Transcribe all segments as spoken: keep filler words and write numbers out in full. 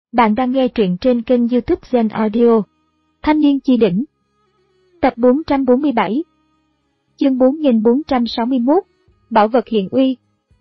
Bạn đang nghe truyện trên kênh YouTube Zen Audio. Thanh niên chi đỉnh. Tập bốn trăm bốn mươi bảy. Chương bốn nghìn bốn trăm sáu mươi mốt. Bảo vật hiện uy.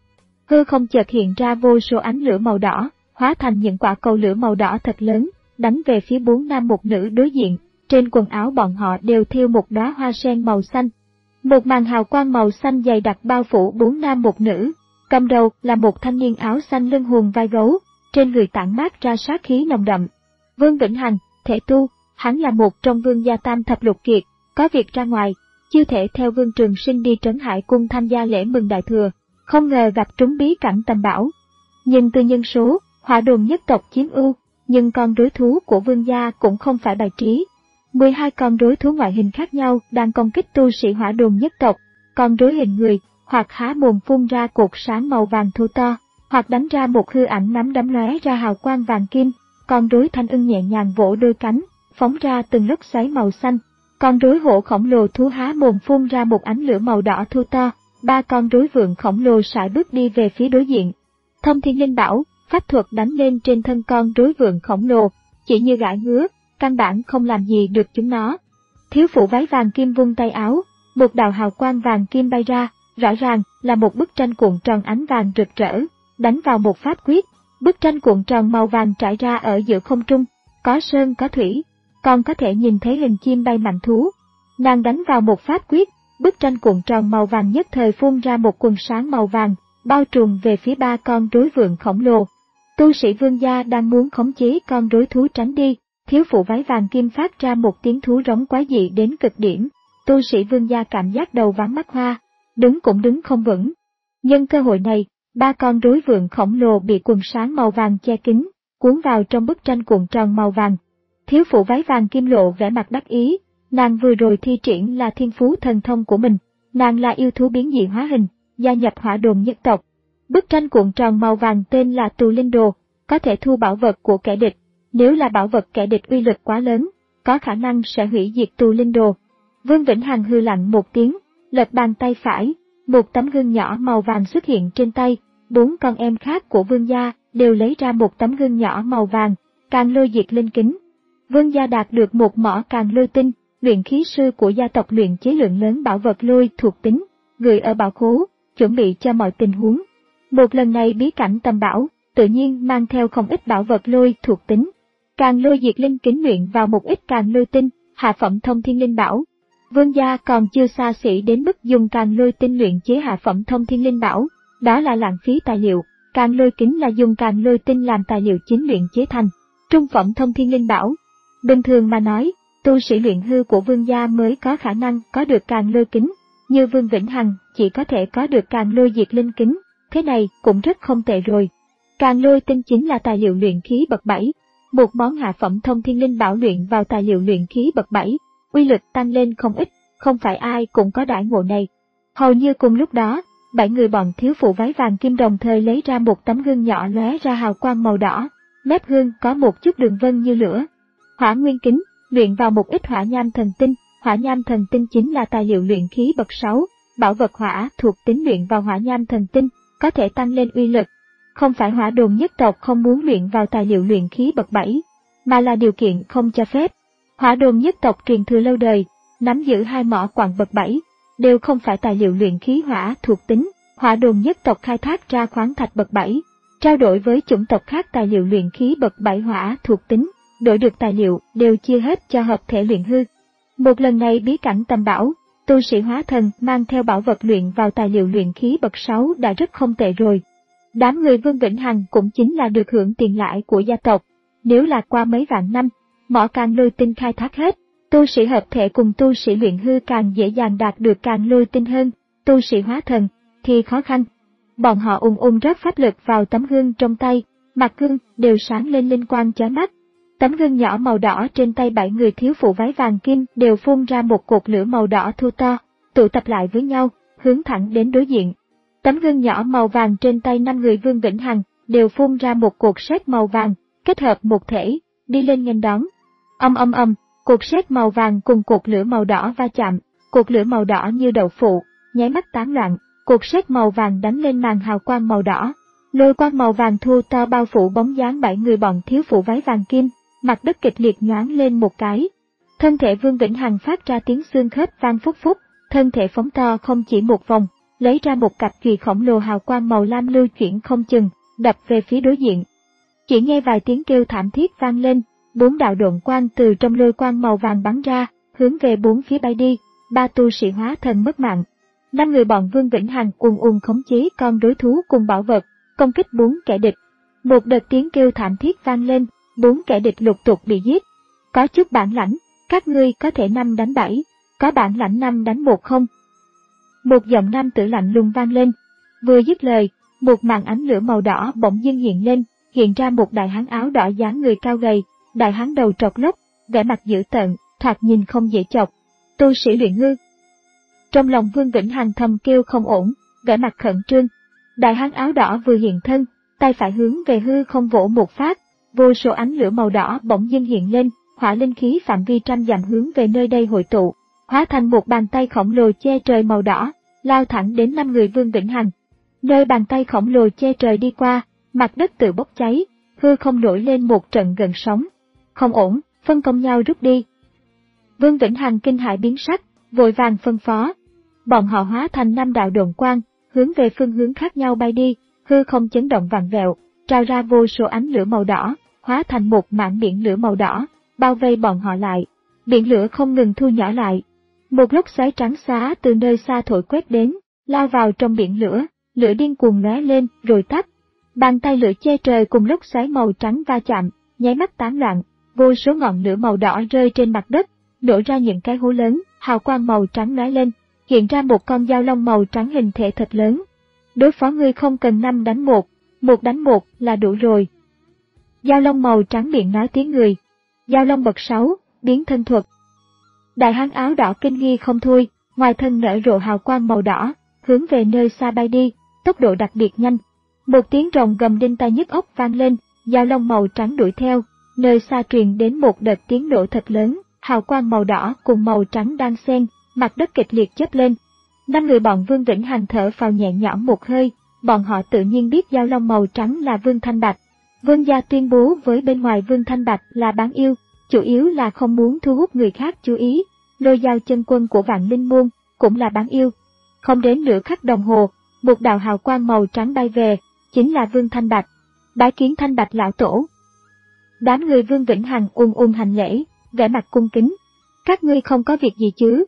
Hư không chợt hiện ra vô số ánh lửa màu đỏ, hóa thành những quả cầu lửa màu đỏ thật lớn, đánh về phía bốn nam một nữ đối diện. Trên quần áo bọn họ đều thêu một đóa hoa sen màu xanh. Một màn hào quang màu xanh dày đặc bao phủ bốn nam một nữ. Cầm đầu là một thanh niên áo xanh lưng hùn vai gấu, trên người tản mát ra sát khí nồng đậm. Vương Vĩnh Hằng, thể tu, hắn là một trong vương gia tam thập lục kiệt, có việc ra ngoài, chưa thể theo Vương Trường Sinh đi Trấn Hải Cung tham gia lễ mừng đại thừa, không ngờ gặp trúng bí cảnh tầm bảo. Nhưng từ nhân số, Hỏa Đồn nhất tộc chiếm ưu, nhưng con đối thú của vương gia cũng không phải bài trí. mười hai con đối thú ngoại hình khác nhau đang công kích tu sĩ Hỏa Đồn nhất tộc, con đối hình người, hoặc há mồm phun ra cột sáng màu vàng thô to, hoặc đánh ra một hư ảnh nắm đấm lóe ra hào quang vàng kim. Con rối thanh ưng nhẹ nhàng vỗ đôi cánh, phóng ra từng lốc xoáy màu xanh. Con rối hổ khổng lồ thú há mồm phun ra một ánh lửa màu đỏ thô to. Ba con rối vượn khổng lồ sải bước đi về phía đối diện. Thông Thiên Linh Bảo, pháp thuật đánh lên trên thân con rối vượn khổng lồ, chỉ như gãi ngứa, căn bản không làm gì được chúng nó. Thiếu phụ váy vàng kim vung tay áo, một đạo hào quang vàng kim bay ra, rõ ràng là một bức tranh cuộn tròn ánh vàng rực rỡ, đánh vào một pháp quyết. Bức tranh cuộn tròn màu vàng trải ra ở giữa không trung, có sơn có thủy, còn có thể nhìn thấy hình chim bay mạnh thú. Nàng đánh vào một pháp quyết, bức tranh cuộn tròn màu vàng nhất thời phun ra một quần sáng màu vàng, bao trùm về phía ba con rối vượn khổng lồ. Tu sĩ vương gia đang muốn khống chế con rối thú tránh đi, thiếu phụ váy vàng kim phát ra một tiếng thú rống quái dị đến cực điểm. Tu sĩ vương gia cảm giác đầu váng mắt hoa, đứng cũng đứng không vững. Nhân cơ hội này, ba con rối vượn khổng lồ bị quần sáng màu vàng che kín, cuốn vào trong bức tranh cuộn tròn màu vàng. Thiếu phụ váy vàng kim lộ vẻ mặt đắc ý, nàng vừa rồi thi triển là thiên phú thần thông của mình, nàng là yêu thú biến dị hóa hình, gia nhập Hỏa Đồn nhất tộc. Bức tranh cuộn tròn màu vàng tên là Tù Linh Đồ, có thể thu bảo vật của kẻ địch, nếu là bảo vật kẻ địch uy lực quá lớn, có khả năng sẽ hủy diệt Tù Linh Đồ. Vương Vĩnh Hằng hư lạnh một tiếng, lật bàn tay phải, một tấm gương nhỏ màu vàng xuất hiện trên tay. Bốn con em khác của vương gia đều lấy ra một tấm gương nhỏ màu vàng, Càn Lôi Diệt Linh Kính. Vương gia đạt được một mỏ Càn Lôi Tinh, luyện khí sư của gia tộc luyện chế lượng lớn bảo vật lôi thuộc tính, gửi ở bảo khố, chuẩn bị cho mọi tình huống. Một lần này bí cảnh tầm bảo, tự nhiên mang theo không ít bảo vật lôi thuộc tính. Càn Lôi Diệt Linh Kính luyện vào một ít Càn Lôi Tinh, hạ phẩm Thông Thiên Linh Bảo. Vương gia còn chưa xa xỉ đến mức dùng Càn Lôi Tinh luyện chế hạ phẩm Thông Thiên Linh Bảo. Đó là lãng phí tài liệu, Càn Lôi Kính là dùng Càn Lôi Tinh làm tài liệu chính luyện chế thành trung phẩm Thông Thiên Linh Bảo. Bình thường mà nói, tu sĩ luyện hư của vương gia mới có khả năng có được Càn Lôi Kính, như Vương Vĩnh Hằng chỉ có thể có được Càn Lôi Diệt Linh Kính, thế này cũng rất không tệ rồi. Càn Lôi Tinh chính là tài liệu luyện khí bậc bảy, một món hạ phẩm Thông Thiên Linh Bảo luyện vào tài liệu luyện khí bậc bảy, uy lực tăng lên không ít, không phải ai cũng có đãi ngộ này. Hầu như cùng lúc đó, bảy người bọn thiếu phụ váy vàng kim đồng thời lấy ra một tấm gương nhỏ lóe ra hào quang màu đỏ, mép gương có một chút đường vân như lửa. Hỏa Nguyên Kính, luyện vào một ít hỏa nham thần tinh, hỏa nham thần tinh chính là tài liệu luyện khí bậc sáu, bảo vật hỏa thuộc tính luyện vào hỏa nham thần tinh, có thể tăng lên uy lực. Không phải Hỏa Đồn nhất tộc không muốn luyện vào tài liệu luyện khí bậc bảy, mà là điều kiện không cho phép. Hỏa Đồn nhất tộc truyền thừa lâu đời, nắm giữ hai mỏ quặng bậc bảy. Đều không phải tài liệu luyện khí hỏa thuộc tính, Hỏa Đồn nhất tộc khai thác ra khoáng thạch bậc bảy, trao đổi với chủng tộc khác tài liệu luyện khí bậc bảy hỏa thuộc tính, đổi được tài liệu đều chia hết cho hợp thể luyện hư. Một lần này bí cảnh tầm bảo, tu sĩ hóa thần mang theo bảo vật luyện vào tài liệu luyện khí bậc sáu đã rất không tệ rồi. Đám người Vương Vĩnh Hằng cũng chính là được hưởng tiền lãi của gia tộc, nếu là qua mấy vạn năm, mỏ Càn Lôi Tinh khai thác hết. Tu sĩ hợp thể cùng tu sĩ luyện hư càng dễ dàng đạt được Càn Lôi Tinh hơn, tu sĩ hóa thần thì khó khăn. Bọn họ ung ung rót pháp lực vào tấm gương trong tay, mặt gương đều sáng lên linh quang chói mắt. Tấm gương nhỏ màu đỏ trên tay bảy người thiếu phụ váy vàng kim đều phun ra một cột lửa màu đỏ thô to, tụ tập lại với nhau, hướng thẳng đến đối diện. Tấm gương nhỏ màu vàng trên tay năm người Vương Vĩnh Hằng đều phun ra một cột sét màu vàng, kết hợp một thể, đi lên nghênh đón. Âm âm âm. Cột sét màu vàng cùng cột lửa màu đỏ va chạm, cột lửa màu đỏ như đậu phụ, nháy mắt tán loạn, cột sét màu vàng đánh lên màn hào quang màu đỏ. Lôi quang màu vàng thu to bao phủ bóng dáng bảy người bọn thiếu phụ váy vàng kim, mặt đất kịch liệt nhoáng lên một cái. Thân thể Vương Vĩnh Hằng phát ra tiếng xương khớp vang phúc phúc, thân thể phóng to không chỉ một vòng, lấy ra một cặp chùy khổng lồ hào quang màu lam lưu chuyển không chừng, đập về phía đối diện. Chỉ nghe vài tiếng kêu thảm thiết vang lên, bốn đạo độn quang từ trong lôi quang màu vàng bắn ra, hướng về bốn phía bay đi, ba tu sĩ hóa thần mất mạng. Năm người bọn Vương Vĩnh Hằng ùn ùn khống chế con đối thú cùng bảo vật, công kích bốn kẻ địch. Một đợt tiếng kêu thảm thiết vang lên, bốn kẻ địch lục tục bị giết. Có chút bản lãnh, các ngươi có thể năm đánh bảy, có bản lãnh năm đánh một không? Một giọng nam tử lạnh lùng vang lên. Vừa dứt lời, một màn ánh lửa màu đỏ bỗng dưng hiện lên, hiện ra một đại hán áo đỏ dáng người cao gầy, đại hán đầu trọc lốc, vẻ mặt dữ tợn, thoạt nhìn không dễ chọc. Tu sĩ luyện hư. Trong lòng Vương Vĩnh Hằng thầm kêu không ổn, vẻ mặt khẩn trương. Đại hán áo đỏ vừa hiện thân, tay phải hướng về hư không vỗ một phát, vô số ánh lửa màu đỏ bỗng dưng hiện lên, hỏa linh khí phạm vi trăm dặm hướng về nơi đây hội tụ, hóa thành một bàn tay khổng lồ che trời màu đỏ, lao thẳng đến năm người Vương Vĩnh Hằng. Nơi bàn tay khổng lồ che trời đi qua, mặt đất tự bốc cháy, hư không nổi lên một trận gần sóng. Không ổn, phân công nhau rút đi. Vương Vĩnh Hằng kinh hãi biến sắc, vội vàng phân phó. Bọn họ hóa thành năm đạo độn quang, hướng về phương hướng khác nhau bay đi, hư không chấn động vặn vẹo, trào ra vô số ánh lửa màu đỏ, hóa thành một mảng biển lửa màu đỏ, bao vây bọn họ lại. Biển lửa không ngừng thu nhỏ lại. Một lốc xoáy trắng xóa từ nơi xa thổi quét đến, lao vào trong biển lửa, lửa điên cuồng lóe lên rồi tắt. Bàn tay lửa che trời cùng lốc xoáy màu trắng va chạm, nháy mắt tán loạn, vô số ngọn lửa màu đỏ rơi trên mặt đất, nổ ra những cái hố lớn, hào quang màu trắng lóe lên, hiện ra một con dao long màu trắng hình thể thật lớn. Đối phó ngươi không cần năm đánh một, một đánh một là đủ rồi. Dao long màu trắng miệng nói tiếng người. Dao long bậc sáu, biến thân thuật. Đại hán áo đỏ kinh nghi không thôi, ngoài thân nở rộ hào quang màu đỏ, hướng về nơi xa bay đi, tốc độ đặc biệt nhanh. Một tiếng rồng gầm đinh tai nhức óc vang lên, dao long màu trắng đuổi theo, nơi xa truyền đến một đợt tiếng nổ thật lớn, hào quang màu đỏ cùng màu trắng đang xen, mặt đất kịch liệt chớp lên. Năm người bọn Vương Vĩnh Hằng thở phào nhẹ nhõm một hơi, bọn họ tự nhiên biết dao long màu trắng là Vương Thanh Bạch. Vương gia tuyên bố với bên ngoài Vương Thanh Bạch là bán yêu, chủ yếu là không muốn thu hút người khác chú ý. Lôi dao chân quân của Vạn Linh Môn cũng là bán yêu. Không đến nửa khắc đồng hồ, một đạo hào quang màu trắng bay về, chính là Vương Thanh Bạch. Bái kiến Thanh Bạch lão tổ. Đám người Vương Vĩnh Hằng ùn ùn hành lễ, vẻ mặt cung kính. Các ngươi không có việc gì chứ?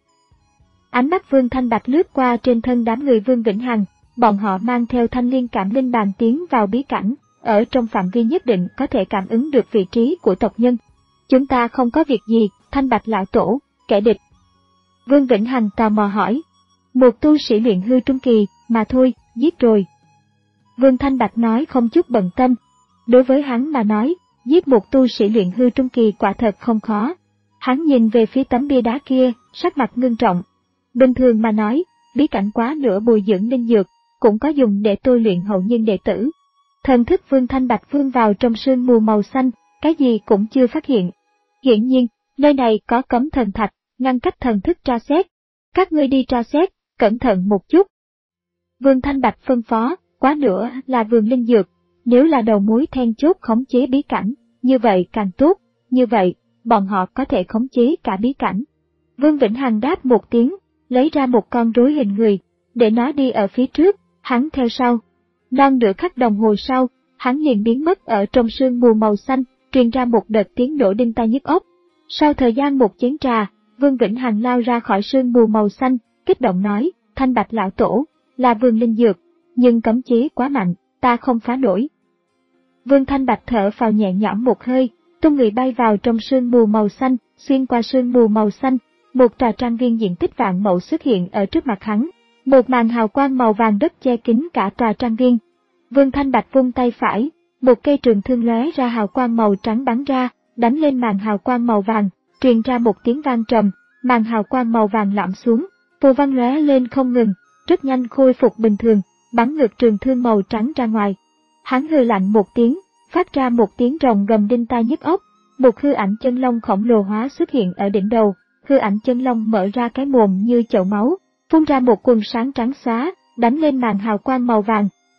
Ánh mắt Vương Thanh Bạch lướt qua trên thân đám người Vương Vĩnh Hằng, bọn họ mang theo thanh liên cảm linh bàn tiến vào bí cảnh, ở trong phạm vi nhất định có thể cảm ứng được vị trí của tộc nhân. Chúng ta không có việc gì, Thanh Bạch lão tổ, kẻ địch. Vương Vĩnh Hằng tò mò hỏi. Một tu sĩ luyện hư trung kỳ, mà thôi, giết rồi. Vương Thanh Bạch nói không chút bận tâm. Đối với hắn mà nói, giết một tu sĩ luyện hư trung kỳ quả thật không khó. Hắn nhìn về phía tấm bia đá kia, sắc mặt ngưng trọng. Bình thường mà nói, bí cảnh quá nửa bồi dưỡng linh dược, cũng có dùng để tôi luyện hậu nhân đệ tử. Thần thức Vương Thanh Bạch vươn vào trong sương mù màu xanh, cái gì cũng chưa phát hiện. Hiển nhiên, nơi này có cấm thần thạch, ngăn cách thần thức tra xét. Các ngươi đi tra xét, cẩn thận một chút. Vương Thanh Bạch phân phó, quá nữa là vườn linh dược, nếu là đầu mối then chốt khống chế bí cảnh, như vậy càng tốt, như vậy, bọn họ có thể khống chế cả bí cảnh. Vương Vĩnh Hằng đáp một tiếng, lấy ra một con rối hình người, để nó đi ở phía trước, hắn theo sau. Non nửa khắc đồng hồ sau, hắn liền biến mất ở trong sương mù màu xanh, truyền ra một đợt tiếng nổ đinh tai nhức óc. Sau thời gian một chén trà, Vương Vĩnh Hằng lao ra khỏi sương mù màu xanh, kích động nói, Thanh Bạch lão tổ, là vườn linh dược, nhưng cấm chế quá mạnh, ta không phá nổi. Vương Thanh Bạch thở phào nhẹ nhõm một hơi, tung người bay vào trong sương mù màu xanh, xuyên qua sương mù màu xanh, một tòa trang viên diện tích vạn mẫu xuất hiện ở trước mặt hắn, một màn hào quang màu vàng đất che kín cả tòa trang viên. Vương Thanh Bạch vung tay phải, một cây trường thương lóe ra hào quang màu trắng bắn ra, đánh lên màn hào quang màu vàng, truyền ra một tiếng vang trầm, màn hào quang màu vàng lõm xuống, phù văn lóe lên không ngừng, rất nhanh khôi phục bình thường, bắn ngược trường thương màu trắng ra ngoài. Hắn hừ lạnh một tiếng, phát ra một tiếng rồng gầm đinh tai nhức óc, một hư ảnh chân long khổng lồ hóa xuất hiện ở đỉnh đầu, hư ảnh chân long mở ra cái mồm như chậu máu, phun ra một quần sáng trắng xóa, đánh lên màn hào quang màu vàng,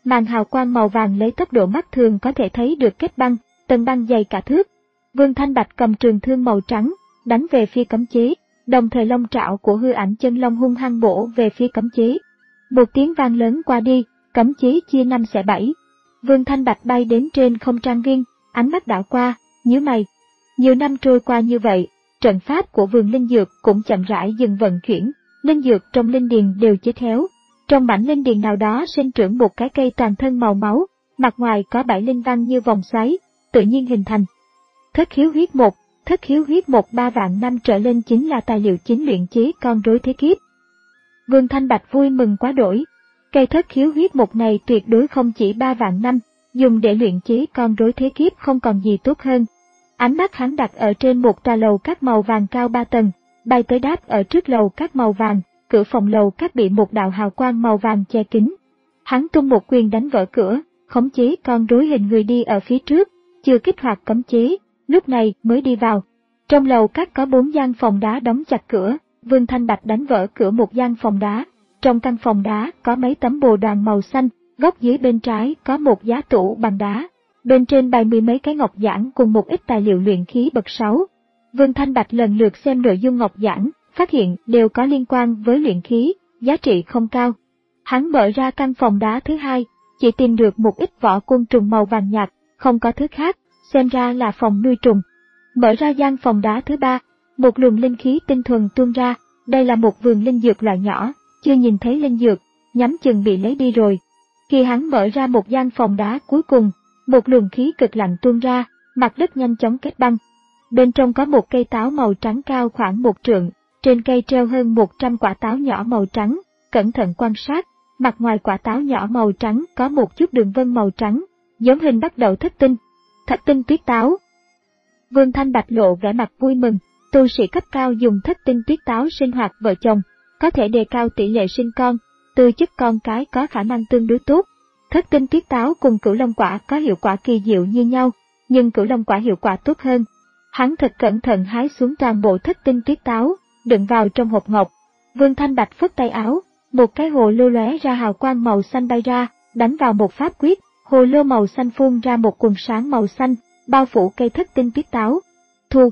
Màn hào quang màu vàng lấy tốc độ mắt thường có thể thấy được kết băng, tầng băng dày cả thước. Vương Thanh Bạch cầm trường thương màu trắng, đánh về phía cấm chế, đồng thời long trảo của hư ảnh chân long hung hăng bổ về phía cấm chế. Một tiếng vang lớn qua đi, cấm chế chia năm xẻ bảy. Vương Thanh Bạch bay đến trên không trang viên, ánh mắt đảo qua, nhíu mày. Nhiều năm trôi qua như vậy, trận pháp của vườn linh dược cũng chậm rãi dừng vận chuyển, linh dược trong linh điền đều chết héo. Trong mảnh linh điền nào đó sinh trưởng một cái cây toàn thân màu máu, mặt ngoài có bảy linh văn như vòng xoáy, tự nhiên hình thành. Thất khiếu huyết một, thất khiếu huyết một ba vạn năm trở lên chính là tài liệu chính luyện chế con rối thế kiếp. Vương Thanh Bạch vui mừng quá đổi. Cây thất khiếu huyết một này tuyệt đối không chỉ ba vạn năm, dùng để luyện chế con rối thế kiếp không còn gì tốt hơn. Ánh mắt hắn đặt ở trên một tòa lầu các màu vàng cao ba tầng, bay tới đáp ở trước lầu các màu vàng, cửa phòng lầu các bị một đạo hào quang màu vàng che kín. Hắn tung một quyền đánh vỡ cửa, khống chế con rối hình người đi ở phía trước, chưa kích hoạt cấm chế, lúc này mới đi vào. Trong lầu các có bốn gian phòng đá đóng chặt cửa, Vương Thanh Bạch đánh vỡ cửa một gian phòng đá. Trong căn phòng đá có mấy tấm bồ đoàn màu xanh, góc dưới bên trái có một giá tủ bằng đá. Bên trên bày mười mấy cái ngọc giản cùng một ít tài liệu luyện khí bậc sáu. Vương Thanh Bạch lần lượt xem nội dung ngọc giản, phát hiện đều có liên quan với luyện khí, giá trị không cao. Hắn mở ra căn phòng đá thứ hai, chỉ tìm được một ít vỏ côn trùng màu vàng nhạt, không có thứ khác, xem ra là phòng nuôi trùng. Mở ra gian phòng đá thứ ba, một luồng linh khí tinh thuần tuôn ra, đây là một vườn linh dược loại nhỏ, chưa nhìn thấy linh dược, nhắm chừng bị lấy đi rồi. Khi hắn mở ra một gian phòng đá cuối cùng, một luồng khí cực lạnh tuôn ra, mặt đất nhanh chóng kết băng. Bên trong có một cây táo màu trắng cao khoảng một trượng, trên cây treo hơn một trăm quả táo nhỏ màu trắng, cẩn thận quan sát, mặt ngoài quả táo nhỏ màu trắng có một chút đường vân màu trắng, giống hình bắt đầu thất tinh. Thất tinh tuyết táo. Vương Thanh Bạch lộ vẻ mặt vui mừng, tu sĩ cấp cao dùng thất tinh tuyết táo sinh hoạt vợ chồng, có thể đề cao tỷ lệ sinh con, tư chất con cái có khả năng tương đối tốt. Thất tinh tuyết táo cùng cửu long quả có hiệu quả kỳ diệu như nhau, nhưng cửu long quả hiệu quả tốt hơn. Hắn thật cẩn thận hái xuống toàn bộ thất tinh tuyết táo, đựng vào trong hộp ngọc. Vương Thanh Bạch phất tay áo, một cái hồ lô lóe ra hào quang màu xanh bay ra, đánh vào một pháp quyết, hồ lô màu xanh phun ra một quần sáng màu xanh, bao phủ cây thất tinh tuyết táo. Thu.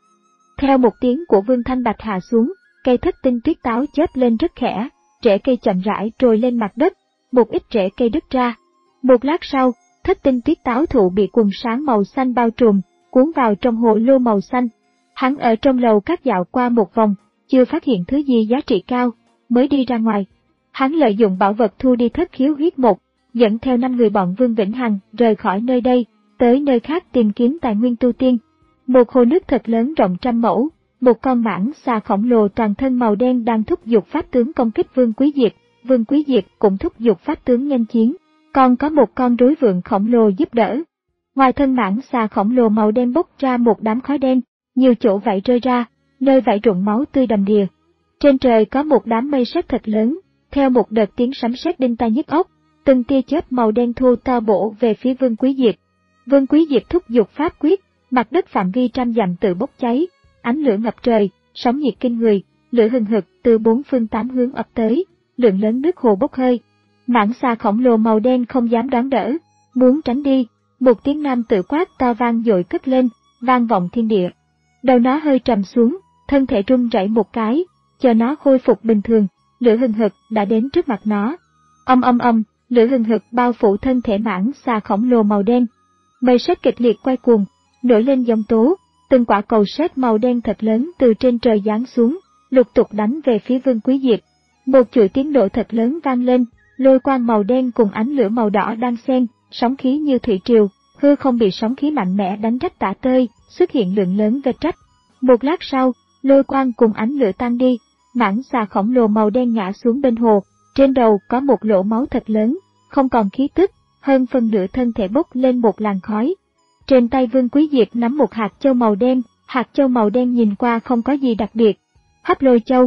Theo một tiếng của Vương Thanh Bạch hạ xuống, cây thất tinh tuyết táo chớp lên rất khẽ, rễ cây chậm rãi trồi lên mặt đất, một ít rễ cây đứt ra. Một lát sau, thất tinh tuyết táo thụ bị quần sáng màu xanh bao trùm, cuốn vào trong hồ lô màu xanh. Hắn ở trong lầu các dạo qua một vòng, chưa phát hiện thứ gì giá trị cao, mới đi ra ngoài. Hắn lợi dụng bảo vật thu đi thất khiếu huyết một, dẫn theo năm người bọn Vương Vĩnh Hằng rời khỏi nơi đây, tới nơi khác tìm kiếm tài nguyên tu tiên. Một hồ nước thật lớn rộng trăm mẫu, một con mãng xà khổng lồ toàn thân màu đen đang thúc giục pháp tướng công kích Vương Quý Diệt, Vương Quý Diệt cũng thúc giục pháp tướng nghênh chiến, còn có một con rối vượn khổng lồ giúp đỡ. Ngoài thân mãng xà khổng lồ màu đen bốc ra một đám khói đen, nhiều chỗ vảy rơi ra, nơi vảy rụng máu tươi đầm đìa. Trên trời có một đám mây sét thật lớn, theo một đợt tiếng sấm sét đinh tai nhức óc, từng tia chớp màu đen thô to bổ về phía Vương Quý Diệt. Vương Quý Diệt thúc giục pháp quyết, mặt đất phạm vi trăm dặm tự bốc cháy, ánh lửa ngập trời, sóng nhiệt kinh người, lửa hừng hực từ bốn phương tám hướng ập tới, lượng lớn nước hồ bốc hơi. Mãng xà khổng lồ màu đen không dám đón đỡ, muốn tránh đi, một tiếng nam tự quát to vang dội cất lên, vang vọng thiên địa. Đầu nó hơi trầm xuống, thân thể run rẩy một cái, chờ nó khôi phục bình thường, lửa hừng hực đã đến trước mặt nó. Âm âm âm, lửa hừng hực bao phủ thân thể mãng xà khổng lồ màu đen. Mây sét kịch liệt quay cuồng, nổi lên giông tố, từng quả cầu sét màu đen thật lớn từ trên trời giáng xuống, lục tục đánh về phía Vương Quý Diệt. Một chuỗi tiếng nổ thật lớn vang lên, lôi quang màu đen cùng ánh lửa màu đỏ đan xen, sóng khí như thủy triều, hư không bị sóng khí mạnh mẽ đánh rách tả tơi, xuất hiện lượng lớn vết rách. Một lát sau, lôi quang cùng ánh lửa tan đi, mãng xà khổng lồ màu đen ngã xuống bên hồ, trên đầu có một lỗ máu thật lớn, không còn khí tức, hơn phân nửa thân thể bốc lên một làn khói. Trên tay Vương Quý Diệt nắm một hạt châu màu đen, hạt châu màu đen nhìn qua không có gì đặc biệt. Hấp lôi châu.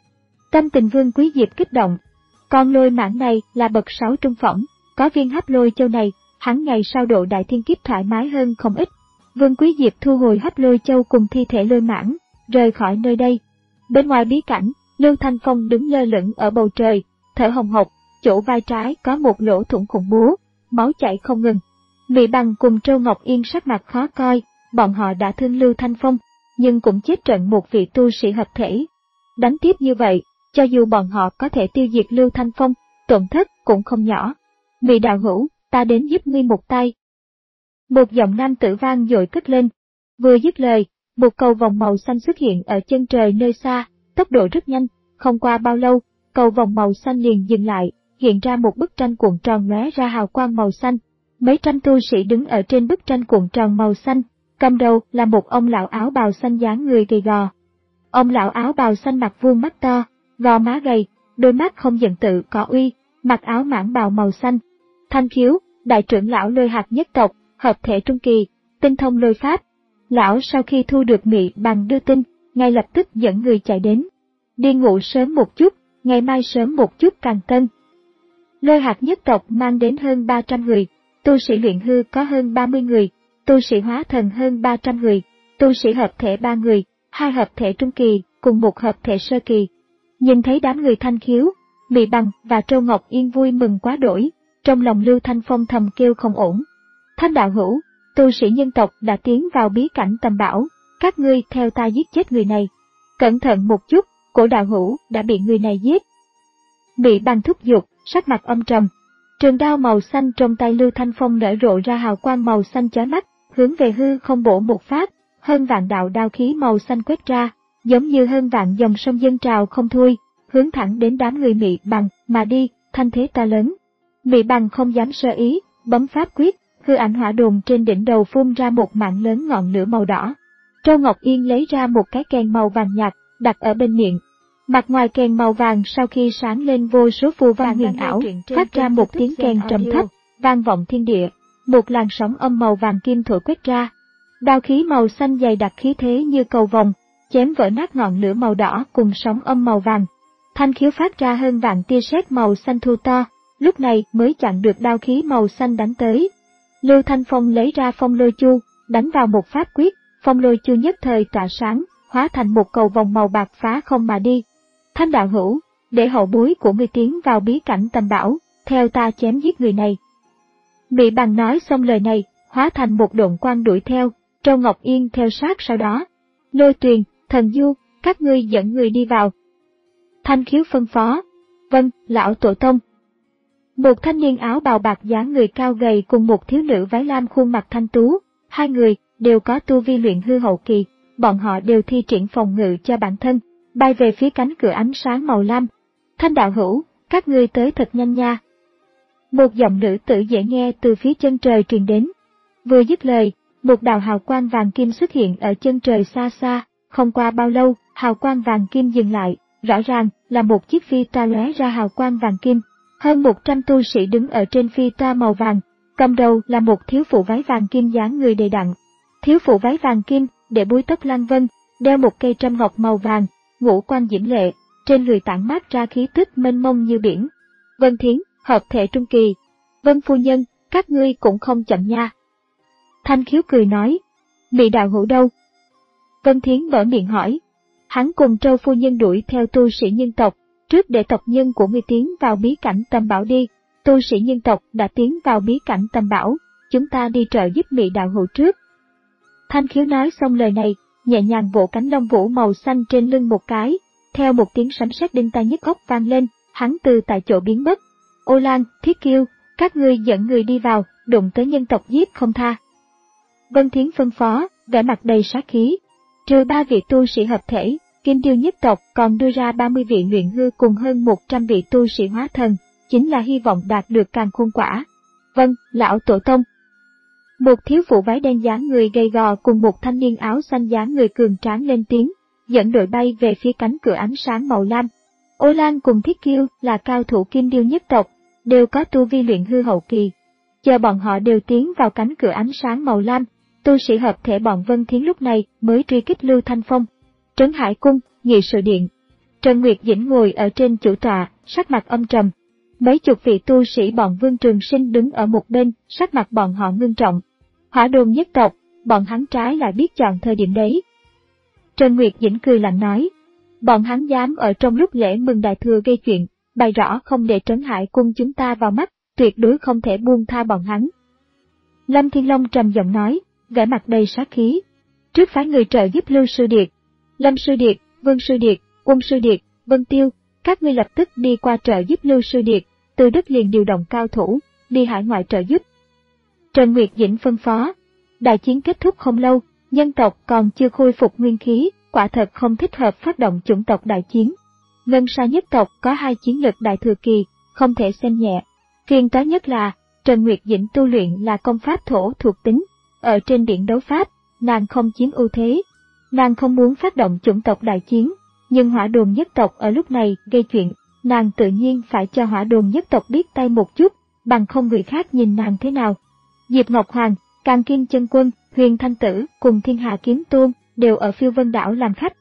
Tâm tình Vương Quý Diệt kích động. Con lôi mãng này là bậc sáu trung phẩm, có viên hấp lôi châu này, hắn ngày sau độ đại thiên kiếp thoải mái hơn không ít. Vương Quý Diệt thu hồi hấp lôi châu cùng thi thể lôi mãng, rời khỏi nơi đây. Bên ngoài bí cảnh, Lưu Thanh Phong đứng lơ lửng ở bầu trời, thở hồng hộc, chỗ vai trái có một lỗ thủng khủng bố, máu chảy không ngừng. Mị Bằng cùng Trâu Ngọc Yên sắc mặt khó coi, bọn họ đã thương Lưu Thanh Phong, nhưng cũng chết trận một vị tu sĩ hợp thể. Đánh tiếp như vậy, cho dù bọn họ có thể tiêu diệt Lưu Thanh Phong, tổn thất cũng không nhỏ. Mị đạo hữu, ta đến giúp ngươi một tay. Một giọng nam tử vang dội cất lên. Vừa dứt lời, một cầu vòng màu xanh xuất hiện ở chân trời nơi xa, tốc độ rất nhanh, không qua bao lâu, cầu vòng màu xanh liền dừng lại, hiện ra một bức tranh cuộn tròn lóe ra hào quang màu xanh. Mấy trăm tu sĩ đứng ở trên bức tranh cuộn tròn màu xanh, cầm đầu là một ông lão áo bào xanh dáng người gầy gò. Ông lão áo bào xanh mặt vuông mắt to, gò má gầy, đôi mắt không giận tự có uy, mặc áo mãng bào màu xanh. Thanh Khiếu, đại trưởng lão Lôi Hạt nhất tộc, hợp thể trung kỳ, tinh thông lôi pháp. Lão sau khi thu được Mị Bằng đưa tin, ngay lập tức dẫn người chạy đến. Đi ngủ sớm một chút, ngày mai sớm một chút càng tân. Lôi Hạt nhất tộc mang đến hơn ba trăm người, tu sĩ luyện hư có hơn ba mươi người, tu sĩ hóa thần hơn ba trăm người, tu sĩ hợp thể ba người, hai hợp thể trung kỳ, cùng một hợp thể sơ kỳ. Nhìn thấy đám người Thanh Khiếu, Mị Bằng và Trâu Ngọc Yên vui mừng quá đỗi, trong lòng Lưu Thanh Phong thầm kêu không ổn. Thanh đạo hữu, tu sĩ nhân tộc đã tiến vào bí cảnh tầm bảo, các ngươi theo ta giết chết người này. Cẩn thận một chút, cổ đạo hữu đã bị người này giết. Mị Bằng thúc giục, sắc mặt âm trầm. Trường đao màu xanh trong tay Lưu Thanh Phong nở rộ ra hào quang màu xanh chói mắt, hướng về hư không bổ một phát, hơn vạn đạo đao khí màu xanh quét ra, giống như hơn vạn dòng sông dâng trào không thôi, hướng thẳng đến đám người Mị Bằng mà đi, thanh thế to lớn. Mị Bằng không dám sơ ý, bấm pháp quyết, hư ảnh hỏa đồn trên đỉnh đầu phun ra một mạng lớn ngọn lửa màu đỏ. Trâu Ngọc Yên lấy ra một cái kèn màu vàng nhạt, đặt ở bên miệng. Mặt ngoài kèn màu vàng sau khi sáng lên vô số phù văn huyền ảo, phát ra một tiếng kèn trầm thấp, vang vọng thiên địa. Một làn sóng âm màu vàng kim thổi quét ra. Đao khí màu xanh dày đặc khí thế như cầu vồng, chém vỡ nát ngọn lửa màu đỏ cùng sóng âm màu vàng. Thanh Khiếu phát ra hơn vạn tia sét màu xanh thu to, lúc này mới chặn được đao khí màu xanh đánh tới. Lưu Thanh Phong lấy ra phong lôi chu, đánh vào một pháp quyết, phong lôi chu nhất thời tỏa sáng, hóa thành một cầu vòng màu bạc phá không mà đi. Thanh đạo hữu, để hậu bối của ngươi tiến vào bí cảnh tầm bảo, theo ta chém giết người này. Mị Bằng nói xong lời này, hóa thành một độn quang đuổi theo, Trâu Ngọc Yên theo sát sau đó. Lôi Tuyền, Thần Du, các ngươi dẫn người đi vào. Thanh Khiếu phân phó. Vâng, lão tổ tông. Một thanh niên áo bào bạc dáng người cao gầy cùng một thiếu nữ váy lam khuôn mặt thanh tú, hai người đều có tu vi luyện hư hậu kỳ, bọn họ đều thi triển phòng ngự cho bản thân, bay về phía cánh cửa ánh sáng màu lam. Thanh đạo hữu, các ngươi tới thật nhanh nha. Một giọng nữ tử dễ nghe từ phía chân trời truyền đến. Vừa dứt lời, một đạo hào quang vàng kim xuất hiện ở chân trời xa xa, không qua bao lâu, hào quang vàng kim dừng lại, rõ ràng là một chiếc phi toa lóe ra hào quang vàng kim. Hơn một trăm tu sĩ đứng ở trên phi toa màu vàng, cầm đầu là một thiếu phụ váy vàng kim dáng người đầy đặn. Thiếu phụ váy vàng kim, để búi tóc lăng vân, đeo một cây trâm ngọc màu vàng, ngũ quan diễm lệ, trên người tản mát ra khí tức mênh mông như biển. Vân Thiến, hợp thể trung kỳ. Vân phu nhân, các ngươi cũng không chậm nha. Thanh Khiếu cười nói. Mị đạo hữu đâu? Vân Thiến mở miệng hỏi. Hắn cùng Trâu phu nhân đuổi theo tu sĩ nhân tộc, trước để tộc nhân của ngươi tiến vào bí cảnh tầm bảo đi. Tu sĩ nhân tộc đã tiến vào bí cảnh tầm bảo, chúng ta đi trợ giúp Mị đạo hữu trước. Thanh Khiếu nói xong lời này, nhẹ nhàng vỗ cánh lông vũ màu xanh trên lưng một cái, theo một tiếng sấm sét đinh tai nhức óc vang lên, hắn từ tại chỗ biến mất. Ô Lan, Thiết Kiêu, các ngươi dẫn người đi vào, đụng tới nhân tộc giết không tha. Vân Thiến phân phó, vẻ mặt đầy sát khí. Trừ ba vị tu sĩ hợp thể, Kim Điêu nhất tộc còn đưa ra ba mươi vị luyện hư cùng hơn một trăm vị tu sĩ hóa thần, chính là hy vọng đạt được càn khôn quả. Vâng, lão tổ tông. Một thiếu phụ váy đen dáng người gầy gò cùng một thanh niên áo xanh dáng người cường tráng lên tiếng, dẫn đội bay về phía cánh cửa ánh sáng màu lam. Ô Lan cùng Thiết Kiêu là cao thủ Kim Điêu nhất tộc, đều có tu vi luyện hư hậu kỳ. Chờ bọn họ đều tiến vào cánh cửa ánh sáng màu lam, tu sĩ hợp thể bọn Vân Thiến lúc này mới truy kích Lưu Thanh Phong. Trấn Hải cung, nghị sự điện. Trần Nguyệt Dĩnh ngồi ở trên chủ tọa, sắc mặt âm trầm. Mấy chục vị tu sĩ bọn Vương Trường Sinh đứng ở một bên, sắc mặt bọn họ ngưng trọng. Hỏa Đồn nhất tộc, bọn hắn trái lại biết chọn thời điểm đấy. Trần Nguyệt Dĩnh cười lạnh nói, bọn hắn dám ở trong lúc lễ mừng đại thừa gây chuyện, bày rõ không để Trấn Hải quân chúng ta vào mắt, tuyệt đối không thể buông tha bọn hắn. Lâm Thiên Long trầm giọng nói, vẻ mặt đầy sát khí. Trước phái người trợ giúp Lưu Sư Điệt, Lâm Sư Điệt, Vương Sư Điệt, Uông Sư Điệt, Vân Tiêu, các ngươi lập tức đi qua trợ giúp Lưu Sư Điệt, Từ Đức liền điều động cao thủ, đi hải ngoại trợ giúp. Trần Nguyệt Dĩnh phân phó, đại chiến kết thúc không lâu, nhân tộc còn chưa khôi phục nguyên khí, quả thật không thích hợp phát động chủng tộc đại chiến. Ngân Sa nhất tộc có hai chiến lực đại thừa kỳ, không thể xem nhẹ. Phiền toái nhất là, Trần Nguyệt Dĩnh tu luyện là công pháp thổ thuộc tính, ở trên biển đấu pháp, nàng không chiếm ưu thế. Nàng không muốn phát động chủng tộc đại chiến, nhưng Hỏa Đồn nhất tộc ở lúc này gây chuyện, nàng tự nhiên phải cho Hỏa Đồn nhất tộc biết tay một chút, bằng không người khác nhìn nàng thế nào. Diệp Ngọc Hoàng, Càn Kiên Chân Quân, Huyền Thanh Tử cùng Thiên Hạ Kiếm Tôn đều ở Phiêu Vân Đảo làm khách.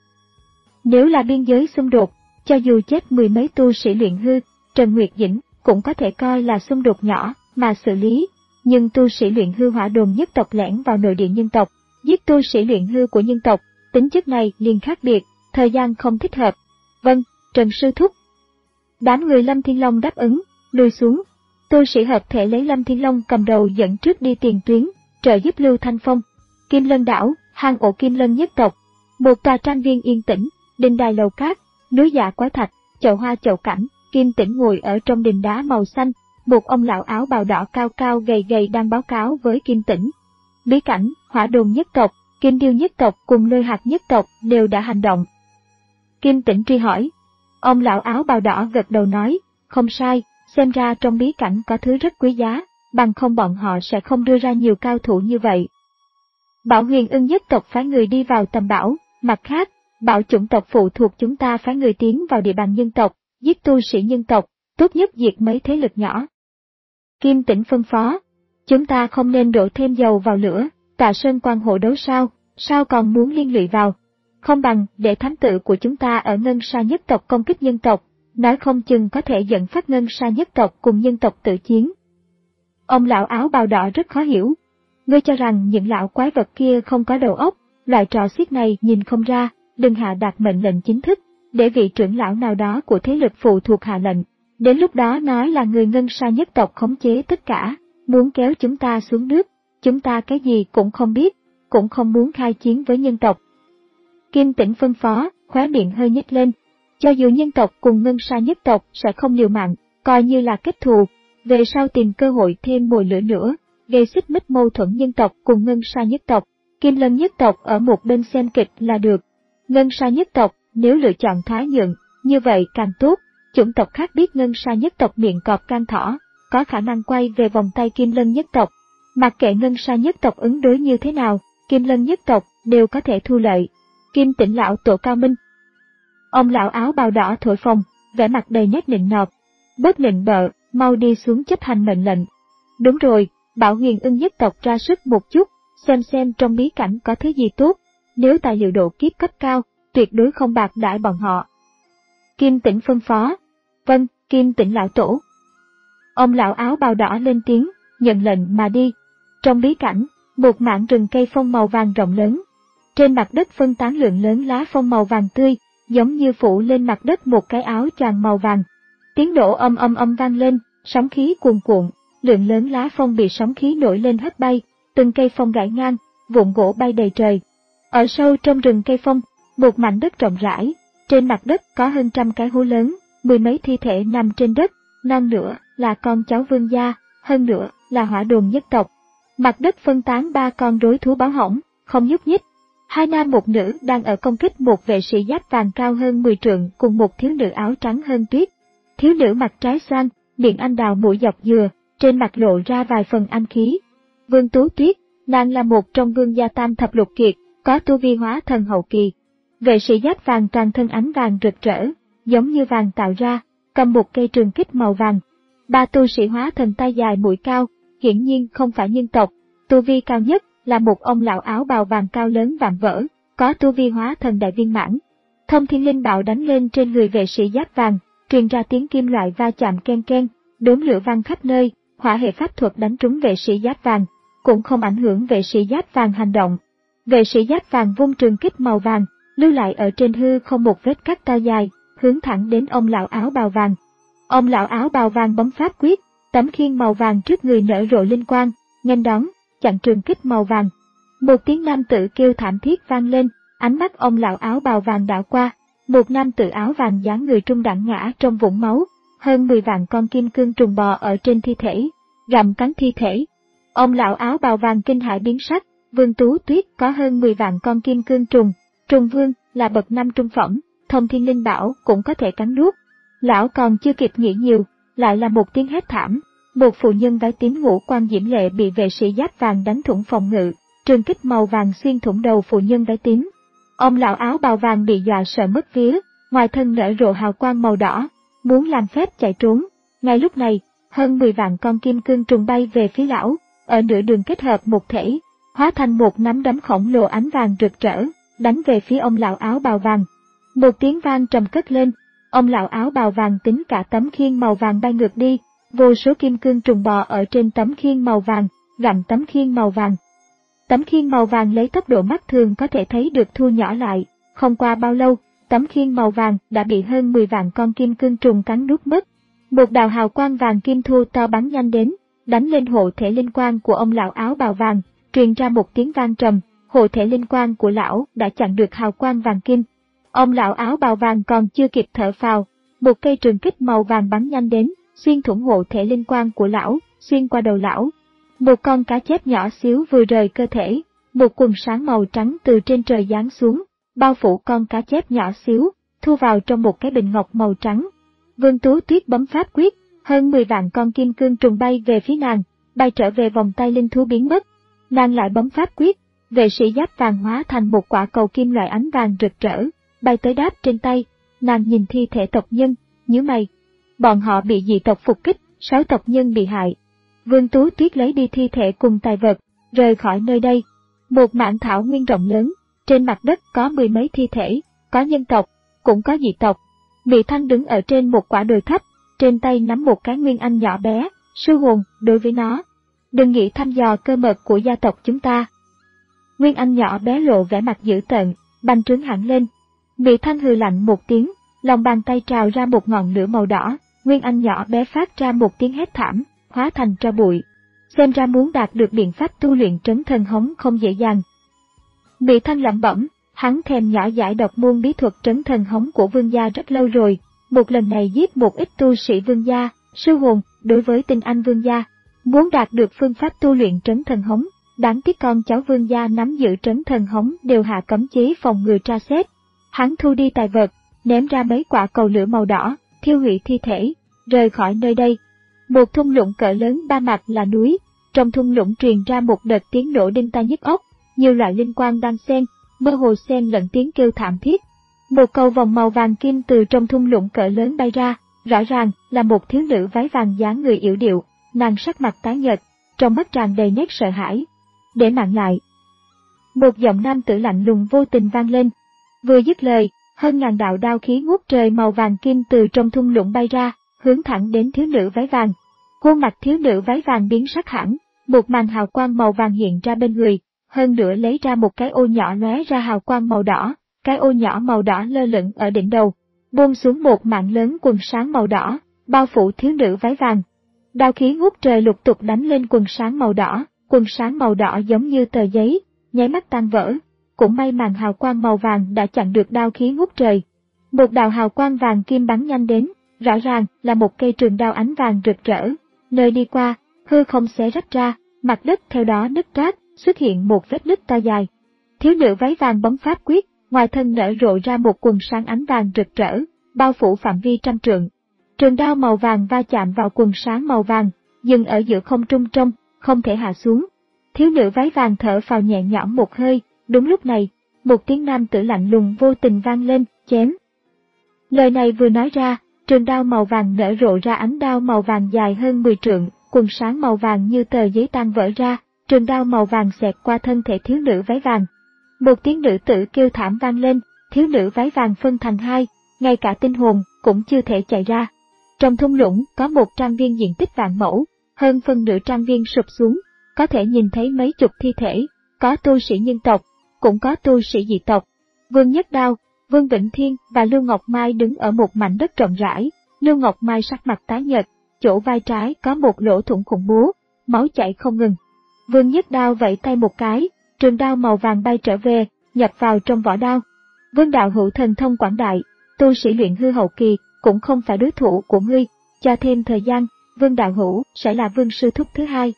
Nếu là biên giới xung đột, cho dù chết mười mấy tu sĩ luyện hư, Trần Nguyệt Dĩnh cũng có thể coi là xung đột nhỏ mà xử lý, nhưng tu sĩ luyện hư Hỏa Đồn nhất tộc lẻn vào nội địa nhân tộc, giết tu sĩ luyện hư của nhân tộc, tính chất này liền khác biệt, thời gian không thích hợp. Vâng, Trần Sư Thúc. Đám người Lâm Thiên Long đáp ứng, lùi xuống. Tu sĩ hợp thể lấy Lâm Thiên Long cầm đầu dẫn trước đi tiền tuyến, trợ giúp Lưu Thanh Phong. Kim Lân Đảo, hang ổ Kim Lân nhất tộc, một tòa trang viên yên tĩnh, đình đài lầu cát, núi giả quái thạch, chậu hoa chậu cảnh. Kim Tĩnh ngồi ở trong đình đá màu xanh, một ông lão áo bào đỏ cao cao gầy gầy đang báo cáo với Kim Tĩnh. Bí cảnh, Hỏa Đồn nhất tộc, Kim Điêu nhất tộc cùng Lôi Hạt nhất tộc đều đã hành động. Kim Tĩnh truy hỏi. Ông lão áo bào đỏ gật đầu nói, không sai, xem ra trong bí cảnh có thứ rất quý giá, bằng không bọn họ sẽ không đưa ra nhiều cao thủ như vậy. Bảo Huyền Ưng nhất tộc phái người đi vào tầm bảo, mặt khác, Bảo chủng tộc phụ thuộc chúng ta phái người tiến vào địa bàn nhân tộc, giết tu sĩ nhân tộc, tốt nhất diệt mấy thế lực nhỏ. Kim Tĩnh phân phó, chúng ta không nên đổ thêm dầu vào lửa, Tạ Sơn quan hộ đấu sao, sao còn muốn liên lụy vào. Không bằng để thám tử của chúng ta ở Ngân Sa nhất tộc công kích nhân tộc, nói không chừng có thể dẫn phát Ngân Sa nhất tộc cùng nhân tộc tự chiến. Ông lão áo bào đỏ rất khó hiểu. Ngươi cho rằng những lão quái vật kia không có đầu óc, loại trò xiết này nhìn không ra, đừng hạ đạt mệnh lệnh chính thức, để vị trưởng lão nào đó của thế lực phụ thuộc hạ lệnh. Đến lúc đó nói là người Ngân Sa nhất tộc khống chế tất cả, muốn kéo chúng ta xuống nước, chúng ta cái gì cũng không biết, cũng không muốn khai chiến với nhân tộc. Kim Tĩnh phân phó, khóe miệng hơi nhếch lên, cho dù nhân tộc cùng Ngân Sa nhất tộc sẽ không liều mạng, coi như là kết thù, về sau tìm cơ hội thêm mồi lửa nữa, gây xích mích mâu thuẫn nhân tộc cùng Ngân Sa nhất tộc, Kim Lân nhất tộc ở một bên xem kịch là được. Ngân Sa nhất tộc nếu lựa chọn thoái nhượng, như vậy càng tốt, chủng tộc khác biết Ngân Sa nhất tộc miệng cọp can thỏ, có khả năng quay về vòng tay Kim Lân nhất tộc. Mặc kệ Ngân Sa nhất tộc ứng đối như thế nào, Kim Lân nhất tộc đều có thể thu lợi. Kim Tĩnh lão tổ cao minh. Ông lão áo bào đỏ thổi phồng, vẻ mặt đầy nét nịnh nọt. Bớt nịnh bợ, mau đi xuống chấp hành mệnh lệnh. Đúng rồi, Bảo Huyền Ưng nhất tộc ra sức một chút, xem xem trong bí cảnh có thứ gì tốt, nếu tài liệu độ kiếp cấp cao, tuyệt đối không bạc đãi bọn họ. Kim Tĩnh phân phó. Vâng, Kim Tĩnh lão tổ. Ông lão áo bào đỏ lên tiếng, nhận lệnh mà đi. Trong bí cảnh, một mảng rừng cây phong màu vàng rộng lớn. Trên mặt đất phân tán lượng lớn lá phong màu vàng tươi, giống như phủ lên mặt đất một cái áo choàng màu vàng. Tiếng nổ âm âm âm vang lên, sóng khí cuồn cuộn, lượng lớn lá phong bị sóng khí nổi lên hất bay, từng cây phong gãy ngang, vụn gỗ bay đầy trời. Ở sâu trong rừng cây phong, một mảnh đất rộng rãi, trên mặt đất có hơn trăm cái hố lớn, mười mấy thi thể nằm trên đất, non nửa là con cháu vương gia, hơn nửa là Hỏa Đồn nhất tộc. Mặt đất phân tán ba con rối thú báo hỏng, không nhúc nhích. Hai nam một nữ đang ở công kích một vệ sĩ giáp vàng cao hơn mười trượng cùng một thiếu nữ áo trắng hơn tuyết. Thiếu nữ mặt trái xoan, miệng anh đào mũi dọc dừa, trên mặt lộ ra vài phần anh khí. Vương Tú Tuyết, nàng là một trong vương gia tam thập lục kiệt, có tu vi hóa thần hậu kỳ. Vệ sĩ giáp vàng toàn thân ánh vàng rực rỡ, giống như vàng tạo ra, cầm một cây trường kích màu vàng. Ba tu sĩ hóa thần tay dài mũi cao, hiển nhiên không phải nhân tộc, tu vi cao nhất là một ông lão áo bào vàng cao lớn vạm vỡ, có tu vi hóa thần đại viên mãn. Thông thiên linh bạo đánh lên trên người vệ sĩ giáp vàng, truyền ra tiếng kim loại va chạm ken ken, đốm lửa vang khắp nơi, hỏa hệ pháp thuật đánh trúng vệ sĩ giáp vàng, cũng không ảnh hưởng vệ sĩ giáp vàng hành động. Vệ sĩ giáp vàng vung trường kích màu vàng, lưu lại ở trên hư không một vết cắt to dài, hướng thẳng đến ông lão áo bào vàng. Ông lão áo bào vàng bấm pháp quyết, tấm khiên màu vàng trước người nở rộ linh quang, nghênh đón, chặn trường kích màu vàng. Một tiếng nam tử kêu thảm thiết vang lên, ánh mắt ông lão áo bào vàng đảo qua, một nam tử áo vàng dáng người trung đẳng ngã trong vũng máu, hơn mười vạn con kim cương trùng bò ở trên thi thể, gặm cắn thi thể. Ông lão áo bào vàng kinh hãi biến sắc, Vương Tú Tuyết có hơn mười vạn con kim cương trùng, trùng vương là bậc năm trung phẩm, thông thiên linh bảo cũng có thể cắn nuốt. Lão còn chưa kịp nghĩ nhiều, lại là một tiếng hét thảm, một phụ nhân váy tím ngũ quan diễm lệ bị vệ sĩ giáp vàng đánh thủng phòng ngự, trường kích màu vàng xuyên thủng đầu phụ nhân váy tím. Ông lão áo bào vàng bị dọa sợ mất vía, ngoài thân nở rộ hào quang màu đỏ, muốn làm phép chạy trốn. Ngay lúc này, hơn mười vạn con kim cương trùng bay về phía lão, ở nửa đường kết hợp một thể, hóa thành một nắm đấm khổng lồ ánh vàng rực rỡ, đánh về phía ông lão áo bào vàng. Một tiếng vang trầm cất lên, ông lão áo bào vàng tính cả tấm khiên màu vàng bay ngược đi, vô số kim cương trùng bò ở trên tấm khiên màu vàng, gặm tấm khiên màu vàng. Tấm khiên màu vàng lấy tốc độ mắt thường có thể thấy được thu nhỏ lại, không qua bao lâu, tấm khiên màu vàng đã bị hơn mười vạn con kim cương trùng cắn nuốt mất. Một đạo hào quang vàng kim thu to bắn nhanh đến, đánh lên hộ thể linh quang của ông lão áo bào vàng, truyền ra một tiếng vang trầm, hộ thể linh quang của lão đã chặn được hào quang vàng kim. Ông lão áo bào vàng còn chưa kịp thở phào, một cây trường kích màu vàng bắn nhanh đến, xuyên thủng hộ thể linh quang của lão, xuyên qua đầu lão. Một con cá chép nhỏ xíu vừa rời cơ thể, một quần sáng màu trắng từ trên trời giáng xuống, bao phủ con cá chép nhỏ xíu, thu vào trong một cái bình ngọc màu trắng. Vương Tú Tuyết bấm pháp quyết, hơn mười vạn con kim cương trùng bay về phía nàng, bay trở về vòng tay linh thú biến mất. Nàng lại bấm pháp quyết, vệ sĩ giáp vàng hóa thành một quả cầu kim loại ánh vàng rực rỡ, bay tới đáp trên tay. Nàng nhìn thi thể tộc nhân, nhíu mày. Bọn họ bị dị tộc phục kích, sáu tộc nhân bị hại. Vương Tú Tuyết lấy đi thi thể cùng tài vật, rời khỏi nơi đây. Một mảng thảo nguyên rộng lớn, trên mặt đất có mười mấy thi thể, có nhân tộc, cũng có dị tộc. Mị Thanh đứng ở trên một quả đồi thấp, trên tay nắm một cái nguyên anh nhỏ bé, sư hồn, đối với nó. Đừng nghĩ thăm dò cơ mật của gia tộc chúng ta. Nguyên anh nhỏ bé lộ vẻ mặt dữ tợn, bành trướng hẳn lên. Mị Thanh hừ lạnh một tiếng, lòng bàn tay trào ra một ngọn lửa màu đỏ, nguyên anh nhỏ bé phát ra một tiếng hét thảm, hóa thành tro bụi. Xem ra muốn đạt được biện pháp tu luyện trấn thần hống không dễ dàng. Mị Thanh lẩm bẩm, hắn thèm nhỏ giải độc môn bí thuật trấn thần hống của vương gia rất lâu rồi, một lần này giết một ít tu sĩ vương gia, sư hồn, đối với tinh anh vương gia, muốn đạt được phương pháp tu luyện trấn thần hống, đáng tiếc con cháu vương gia nắm giữ trấn thần hống đều hạ cấm chế phòng ngừa tra xét. Hắn thu đi tài vật, ném ra mấy quả cầu lửa màu đỏ, thiêu hủy thi thể, rời khỏi nơi đây. Một thung lũng cỡ lớn ba mặt là núi, trong thung lũng truyền ra một đợt tiếng nổ đinh tai nhức óc, nhiều loại linh quang đang xen, mơ hồ xen lẫn tiếng kêu thảm thiết. Một cầu vòng màu vàng kim từ trong thung lũng cỡ lớn bay ra, rõ ràng là một thiếu nữ váy vàng dáng người yểu điệu, nàng sắc mặt tái nhợt, trong mắt tràn đầy nét sợ hãi. Để mạng lại. Một giọng nam tử lạnh lùng vô tình vang lên. Vừa dứt lời, hơn ngàn đạo đao khí ngút trời màu vàng kim từ trong thung lũng bay ra, hướng thẳng đến thiếu nữ váy vàng. Khuôn mặt thiếu nữ váy vàng biến sắc hẳn, một màn hào quang màu vàng hiện ra bên người, hơn nữa lấy ra một cái ô nhỏ lóe ra hào quang màu đỏ, cái ô nhỏ màu đỏ lơ lửng ở đỉnh đầu, buông xuống một mảng lớn quần sáng màu đỏ, bao phủ thiếu nữ váy vàng. Đao khí ngút trời lục tục đánh lên quần sáng màu đỏ, quần sáng màu đỏ giống như tờ giấy, nháy mắt tan vỡ. Cũng may màn hào quang màu vàng đã chặn được đao khí ngút trời. Một đạo hào quang vàng kim bắn nhanh đến, rõ ràng là một cây trường đao ánh vàng rực rỡ. Nơi đi qua, hư không xé rách ra, mặt đất theo đó nứt toát, xuất hiện một vết nứt to dài. Thiếu nữ váy vàng bấm pháp quyết, ngoài thân nở rộ ra một quần sáng ánh vàng rực rỡ, bao phủ phạm vi trăm trượng. Trường đao màu vàng va chạm vào quần sáng màu vàng, dừng ở giữa không trung trong, không thể hạ xuống. Thiếu nữ váy vàng thở phào nhẹ nhõm một hơi. Đúng lúc này, một tiếng nam tử lạnh lùng vô tình vang lên, chém. Lời này vừa nói ra, trường đao màu vàng nở rộ ra ánh đao màu vàng dài hơn mười trượng, quần sáng màu vàng như tờ giấy tan vỡ ra, trường đao màu vàng xẹt qua thân thể thiếu nữ váy vàng. Một tiếng nữ tử kêu thảm vang lên, thiếu nữ váy vàng phân thành hai, ngay cả tinh hồn cũng chưa thể chạy ra. Trong thung lũng có một trang viên diện tích vạn mẫu, hơn phân nửa trang viên sụp xuống, có thể nhìn thấy mấy chục thi thể, có tu sĩ nhân tộc, cũng có tu sĩ dị tộc. Vương Nhất Đao, Vương Vĩnh Thiên và Lưu Ngọc Mai đứng ở một mảnh đất rộng rãi, Lưu Ngọc Mai sắc mặt tái nhợt, chỗ vai trái có một lỗ thủng khủng bố, máu chảy không ngừng. Vương Nhất Đao vẫy tay một cái, trường đao màu vàng bay trở về, nhập vào trong vỏ đao. Vương đạo hữu thần thông quảng đại, tu sĩ luyện hư hậu kỳ cũng không phải đối thủ của ngươi, cho thêm thời gian, Vương đạo hữu sẽ là Vương sư thúc thứ hai.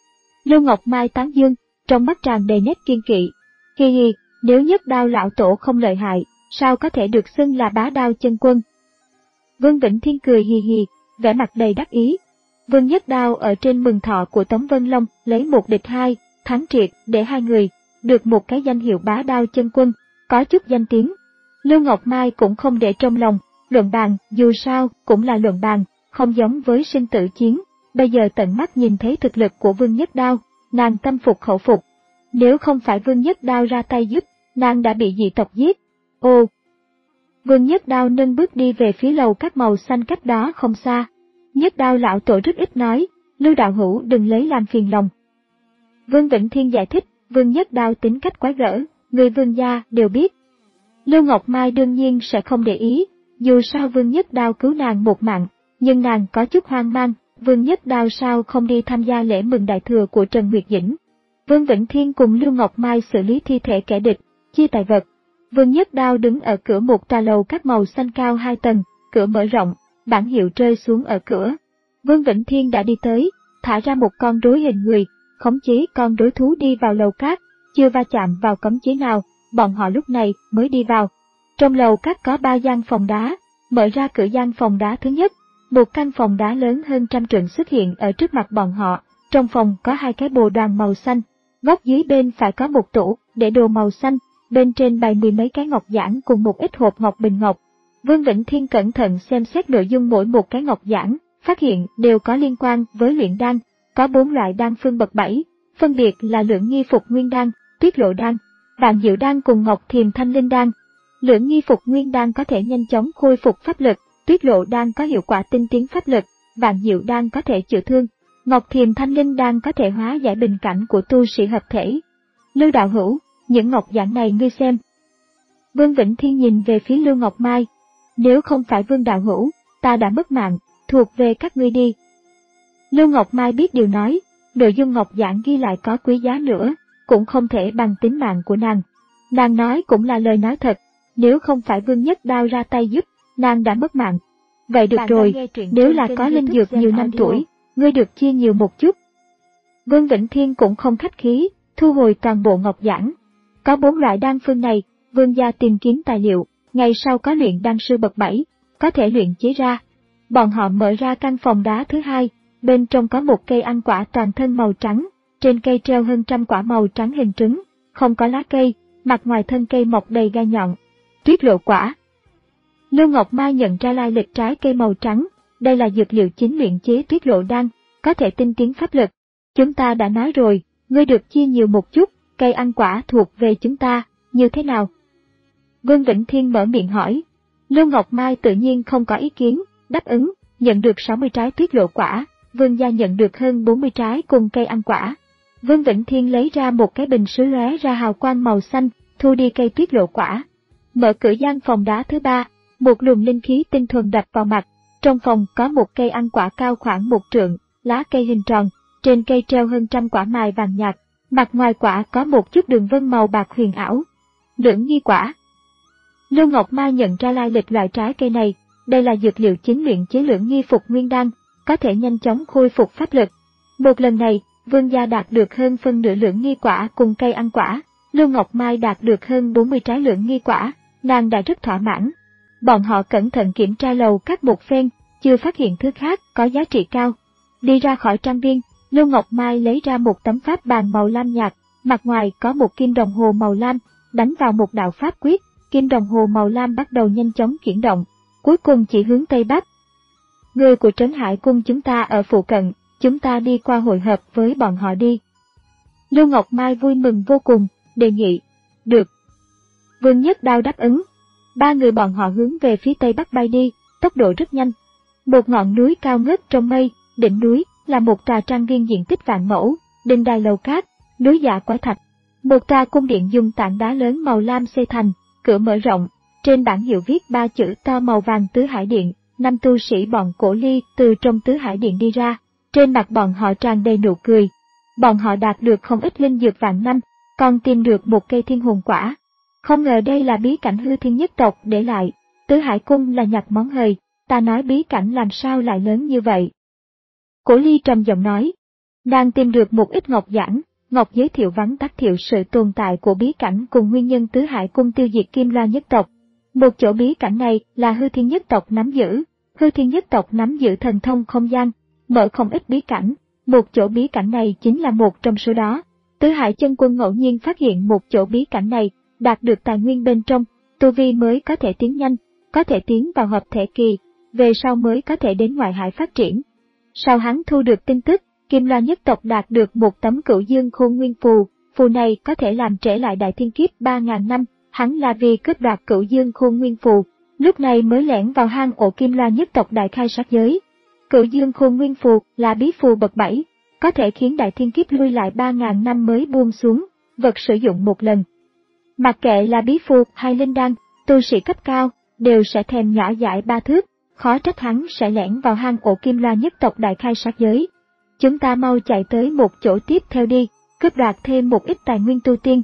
Lưu Ngọc Mai tán dương, trong mắt tràn đầy nét kiên kỵ. Hi hi, nếu Nhất Đao lão tổ không lợi hại, sao có thể được xưng là bá đao chân quân? Vương Vĩnh Thiên cười hì hì, vẻ mặt đầy đắc ý. Vương Nhất Đao ở trên mừng thọ của Tống Vân Long lấy một địch hai, thắng triệt để hai người, được một cái danh hiệu bá đao chân quân, có chút danh tiếng. Lưu Ngọc Mai cũng không để trong lòng, luận bàn dù sao cũng là luận bàn, không giống với sinh tử chiến. Bây giờ tận mắt nhìn thấy thực lực của Vương Nhất Đao, nàng tâm phục khẩu phục. Nếu không phải Vương Nhất Đao ra tay giúp, nàng đã bị dị tộc giết. Ô! Vương Nhất Đao nâng bước đi về phía lầu các màu xanh cách đó không xa. Nhất Đao lão tổ rất ít nói, Lưu đạo hữu đừng lấy làm phiền lòng. Vương Vĩnh Thiên giải thích, Vương Nhất Đao tính cách quái gở, người Vương gia đều biết. Lưu Ngọc Mai đương nhiên sẽ không để ý, dù sao Vương Nhất Đao cứu nàng một mạng, nhưng nàng có chút hoang mang, Vương Nhất Đao sao không đi tham gia lễ mừng đại thừa của Trần Nguyệt Dĩnh. Vương Vĩnh Thiên cùng Lưu Ngọc Mai xử lý thi thể kẻ địch, chia tài vật. Vương Nhất Đao đứng ở cửa một tòa lầu các màu xanh cao hai tầng, cửa mở rộng, bảng hiệu rơi xuống ở cửa. Vương Vĩnh Thiên đã đi tới, thả ra một con rối hình người, khống chế con rối thú đi vào lầu cát, chưa va chạm vào cấm chế nào, bọn họ lúc này mới đi vào. Trong lầu cát có ba gian phòng đá, mở ra cửa gian phòng đá thứ nhất, một căn phòng đá lớn hơn trăm trượng xuất hiện ở trước mặt bọn họ, trong phòng có hai cái bồ đoàn màu xanh, góc dưới bên phải có một tủ để đồ màu xanh, bên trên bày mười mấy cái ngọc giản cùng một ít hộp ngọc bình ngọc. Vương Vĩnh Thiên cẩn thận xem xét nội dung mỗi một cái ngọc giản, phát hiện đều có liên quan với luyện đan, có bốn loại đan phương bậc bảy, phân biệt là Lưỡng Nghi Phục Nguyên đan, Tuyết Lộ đan, Vạn Diệu đan cùng Ngọc Thiềm Thanh Linh đan. Lưỡng Nghi Phục Nguyên đan có thể nhanh chóng khôi phục pháp lực, Tuyết Lộ đan có hiệu quả tinh tiến pháp lực, Vạn Diệu đan có thể chữa thương, Ngọc Thiềm Thanh Linh đan có thể hóa giải bình cảnh của tu sĩ hợp thể. Lưu đạo hữu, những ngọc giản này ngươi xem. Vương Vĩnh Thiên nhìn về phía Lưu Ngọc Mai. Nếu không phải Vương đạo hữu, ta đã mất mạng, thuộc về các ngươi đi. Lưu Ngọc Mai biết điều nói, nội dung ngọc giản ghi lại có quý giá nữa, cũng không thể bằng tính mạng của nàng. Nàng nói cũng là lời nói thật, nếu không phải Vương Nhất Đao ra tay giúp, nàng đã mất mạng. Vậy được rồi, nếu là có linh dược nhiều năm tuổi, ngươi được chia nhiều một chút. Vương Vĩnh Thiên cũng không khách khí, thu hồi toàn bộ ngọc giản. Có bốn loại đan phương này, Vương gia tìm kiếm tài liệu, ngày sau có luyện đan sư bậc bảy, có thể luyện chế ra. Bọn họ mở ra căn phòng đá thứ hai, bên trong có một cây ăn quả toàn thân màu trắng, trên cây treo hơn trăm quả màu trắng hình trứng, không có lá cây, mặt ngoài thân cây mọc đầy gai nhọn. Tuyết Lộ quả. Lưu Ngọc Mai nhận ra lai lịch trái cây màu trắng, đây là dược liệu chính luyện chế Tuyết Lộ đan, có thể tinh tiến pháp lực. Chúng ta đã nói rồi, ngươi được chia nhiều một chút, cây ăn quả thuộc về chúng ta, như thế nào? Vương Vĩnh Thiên mở miệng hỏi. Lưu Ngọc Mai tự nhiên không có ý kiến, đáp ứng, nhận được sáu mươi trái Tuyết Lộ quả, Vương gia nhận được hơn bốn mươi trái cùng cây ăn quả. Vương Vĩnh Thiên lấy ra một cái bình sứ lóe ra hào quang màu xanh, thu đi cây Tuyết Lộ quả. Mở cửa gian phòng đá thứ ba, một luồng linh khí tinh thuần đập vào mặt. Trong phòng có một cây ăn quả cao khoảng một trượng, lá cây hình tròn, trên cây treo hơn trăm quả mài vàng nhạt, mặt ngoài quả có một chút đường vân màu bạc huyền ảo. Lưỡng nghi quả. Lưu Ngọc Mai nhận ra lai lịch loại trái cây này, đây là dược liệu chính luyện chế Lưỡng Nghi Phục Nguyên đan, có thể nhanh chóng khôi phục pháp lực. Một lần này, Vương gia đạt được hơn phân nửa Lưỡng Nghi quả cùng cây ăn quả, Lưu Ngọc Mai đạt được hơn bốn mươi trái Lưỡng Nghi quả, nàng đã rất thỏa mãn. Bọn họ cẩn thận kiểm tra lầu các một phen, chưa phát hiện thứ khác có giá trị cao. Đi ra khỏi trang viên, Lưu Ngọc Mai lấy ra một tấm pháp bàn màu lam nhạt, mặt ngoài có một kim đồng hồ màu lam, đánh vào một đạo pháp quyết, kim đồng hồ màu lam bắt đầu nhanh chóng chuyển động, cuối cùng chỉ hướng Tây Bắc. Người của Trấn Hải Cung chúng ta ở phụ cận, chúng ta đi qua hội hợp với bọn họ đi. Lưu Ngọc Mai vui mừng vô cùng, đề nghị. Được. Vương Nhất Đao đáp ứng. Ba người bọn họ hướng về phía Tây Bắc bay đi, tốc độ rất nhanh. Một ngọn núi cao ngất trong mây, đỉnh núi là một tòa trang viên diện tích vạn mẫu, đình đài lầu cát, núi dạ quả thạch. Một tòa cung điện dùng tảng đá lớn màu lam xây thành, cửa mở rộng, trên bảng hiệu viết ba chữ to màu vàng Tứ Hải Điện, năm tu sĩ bọn Cổ Ly từ trong Tứ Hải Điện đi ra, trên mặt bọn họ tràn đầy nụ cười. Bọn họ đạt được không ít linh dược vạn năm, còn tìm được một cây thiên hồn quả. Không ngờ đây là bí cảnh hư thiên nhất tộc để lại. Tứ Hải Cung là nhặt món hời, ta nói bí cảnh làm sao lại lớn như vậy. Cổ Ly trầm giọng nói, nàng tìm được một ít ngọc giản, ngọc giới thiệu vắn tắt thiệu sự tồn tại của bí cảnh cùng nguyên nhân Tứ Hải Cung tiêu diệt Kim Loa nhất tộc. Một chỗ bí cảnh này là hư thiên nhất tộc nắm giữ, hư thiên nhất tộc nắm giữ thần thông không gian, mở không ít bí cảnh, một chỗ bí cảnh này chính là một trong số đó. Tứ Hải Chân Quân ngẫu nhiên phát hiện một chỗ bí cảnh này, đạt được tài nguyên bên trong, tu vi mới có thể tiến nhanh, có thể tiến vào hợp thể kỳ, về sau mới có thể đến ngoại hải phát triển. Sau hắn thu được tin tức, Kim Loa nhất tộc đạt được một tấm Cửu Dương Khôn Nguyên phù, phù này có thể làm trễ lại đại thiên kiếp ba ngàn năm, hắn là vì cướp đoạt Cửu Dương Khôn Nguyên phù, lúc này mới lẻn vào hang ổ Kim Loa nhất tộc đại khai sát giới. Cửu Dương Khôn Nguyên phù là bí phù bậc bảy, có thể khiến đại thiên kiếp lui lại ba ngàn năm mới buông xuống, vật sử dụng một lần. Mặc kệ là bí phù hay linh đan, tu sĩ cấp cao đều sẽ thèm nhỏ dãi ba thước, khó trách hắn sẽ lẻn vào hang ổ Kim Loa nhất tộc đại khai sát giới. Chúng ta mau chạy tới một chỗ tiếp theo đi, cướp đoạt thêm một ít tài nguyên tu tiên.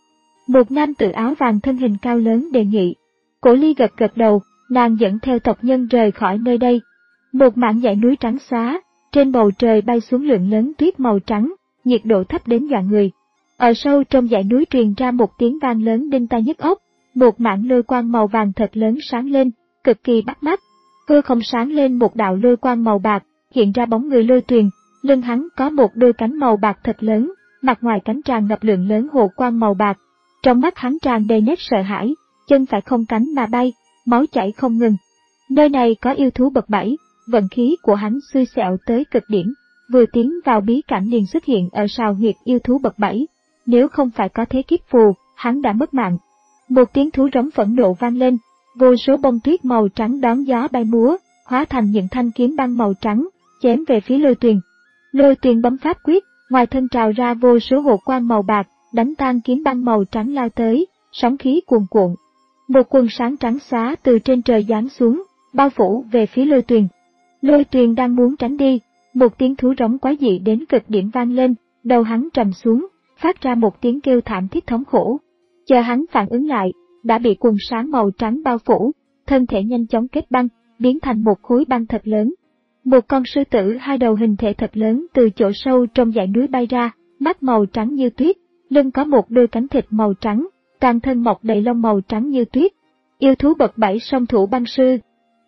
Một nam tử áo vàng thân hình cao lớn đề nghị. Cổ Ly gật gật đầu, nàng dẫn theo tộc nhân rời khỏi nơi đây. Một mảng dãy núi trắng xóa, trên bầu trời bay xuống lượng lớn tuyết màu trắng, nhiệt độ thấp đến dọa người. Ở sâu trong dãy núi truyền ra một tiếng vang lớn đinh tai nhức óc, một mảng lôi quang màu vàng thật lớn sáng lên, cực kỳ bắt mắt. Hư không sáng lên một đạo lôi quang màu bạc, hiện ra bóng người Lôi Tuyền, lưng hắn có một đôi cánh màu bạc thật lớn, mặt ngoài cánh tràn ngập lượng lớn hồ quang màu bạc. Trong mắt hắn tràn đầy nét sợ hãi, chân phải không cánh mà bay, máu chảy không ngừng. Nơi này có yêu thú bậc bảy, vận khí của hắn xui xẻo tới cực điểm, vừa tiến vào bí cảnh liền xuất hiện ở sào huyệt yêu thú bậc bảy, nếu không phải có thế kiếp phù, hắn đã mất mạng. Một tiếng thú rống phẫn nộ vang lên, vô số bông tuyết màu trắng đón gió bay múa, hóa thành những thanh kiếm băng màu trắng, chém về phía Lôi Tuyền. Lôi Tuyền bấm pháp quyết, ngoài thân trào ra vô số hồ quang màu bạc, đánh tan kiếm băng màu trắng lao tới, sóng khí cuồn cuộn. Một quần sáng trắng xóa từ trên trời giáng xuống, bao phủ về phía Lôi Tuyền. Lôi Tuyền đang muốn tránh đi, một tiếng thú rống quái dị đến cực điểm vang lên, đầu hắn trầm xuống, phát ra một tiếng kêu thảm thiết thống khổ. Chờ hắn phản ứng lại, đã bị quần sáng màu trắng bao phủ, thân thể nhanh chóng kết băng, biến thành một khối băng thật lớn. Một con sư tử hai đầu hình thể thật lớn từ chỗ sâu trong dãy núi bay ra, mắt màu trắng như tuyết, lưng có một đôi cánh thịt màu trắng, toàn thân mọc đầy lông màu trắng như tuyết. Yêu thú bậc bảy song thủ băng sư.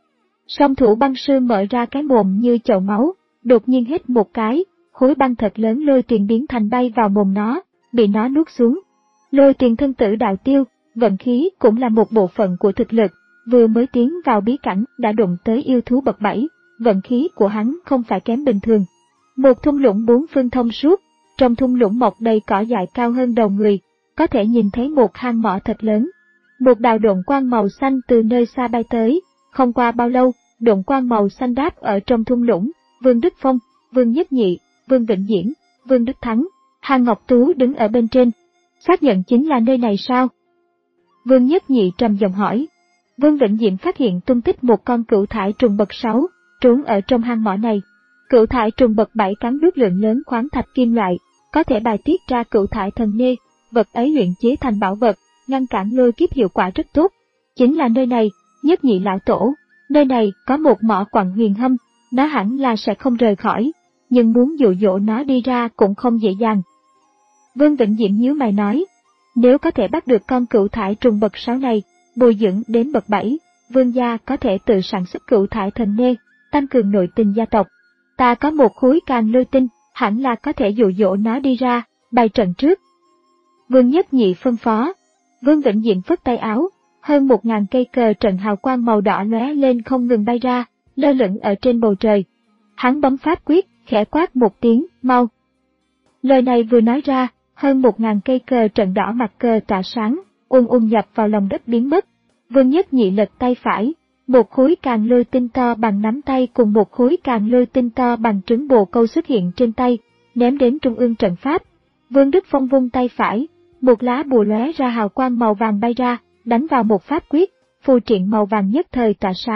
Song thủ băng sư mở ra cái mồm như chậu máu, đột nhiên hít một cái, khối băng thật lớn Lôi Tuyền biến thành bay vào mồm nó, bị nó nuốt xuống. Lôi Tuyền thân tử đạo tiêu, vận khí cũng là một bộ phận của thực lực, vừa mới tiến vào bí cảnh đã đụng tới yêu thú bậc bảy, vận khí của hắn không phải kém bình thường. Một thung lũng bốn phương thông suốt, trong thung lũng mọc đầy cỏ dại cao hơn đầu người, có thể nhìn thấy một hang mỏ thật lớn. Một đạo độn quang màu xanh từ nơi xa bay tới, không qua bao lâu, độn quang màu xanh đáp ở trong thung lũng, Vương Đức Phong, Vương Nhất Nhị, Vương Vĩnh Diễn, Vương Đức Thắng, Hàn Ngọc Tú đứng ở bên trên. Xác nhận chính là nơi này sao? Vương Nhất Nhị trầm giọng hỏi. Vương Vĩnh Diệm phát hiện tung tích một con cửu thải trùng bậc sáu, trốn ở trong hang mỏ này. Cửu thải trùng bậc bảy cắn nuốt lượng lớn khoáng thạch kim loại, có thể bài tiết ra cửu thải thần nê, vật ấy luyện chế thành bảo vật, ngăn cản lôi kiếp hiệu quả rất tốt. Chính là nơi này, Nhất Nhị lão tổ, nơi này có một mỏ quặng huyền hâm, nó hẳn là sẽ không rời khỏi, nhưng muốn dụ dỗ nó đi ra cũng không dễ dàng. Vương Vĩnh Diệm nhíu mày nói, nếu có thể bắt được con cửu thải trùng bậc sáu này, bồi dưỡng đến bậc bảy, Vương gia có thể tự sản xuất cửu thải thần nê, tăng cường nội tình gia tộc. Ta có một khối càng lôi tinh, hẳn là có thể dụ dỗ nó đi ra, bày trận trước. Vương Nhất Nhị phân phó. Vương Vĩnh Diện phất tay áo, hơn một ngàn cây cờ trận hào quang màu đỏ lóe lên không ngừng bay ra, lơ lửng ở trên bầu trời. Hắn bấm pháp quyết, khẽ quát một tiếng, mau. Lời này vừa nói ra, hơn một ngàn cây cờ trận đỏ mặt cờ tỏa sáng, ùn ùn nhập vào lòng đất biến mất. Vương Nhất Nhị lật tay phải, một khối càng lôi tinh to bằng nắm tay cùng một khối càng lôi tinh to bằng trứng bồ câu xuất hiện trên tay, ném đến trung ương trận pháp. Vương Đức Phong vung tay phải, một lá bùa lóe ra hào quang màu vàng bay ra, đánh vào một pháp quyết, phù triện màu vàng nhất thời tỏa sáng,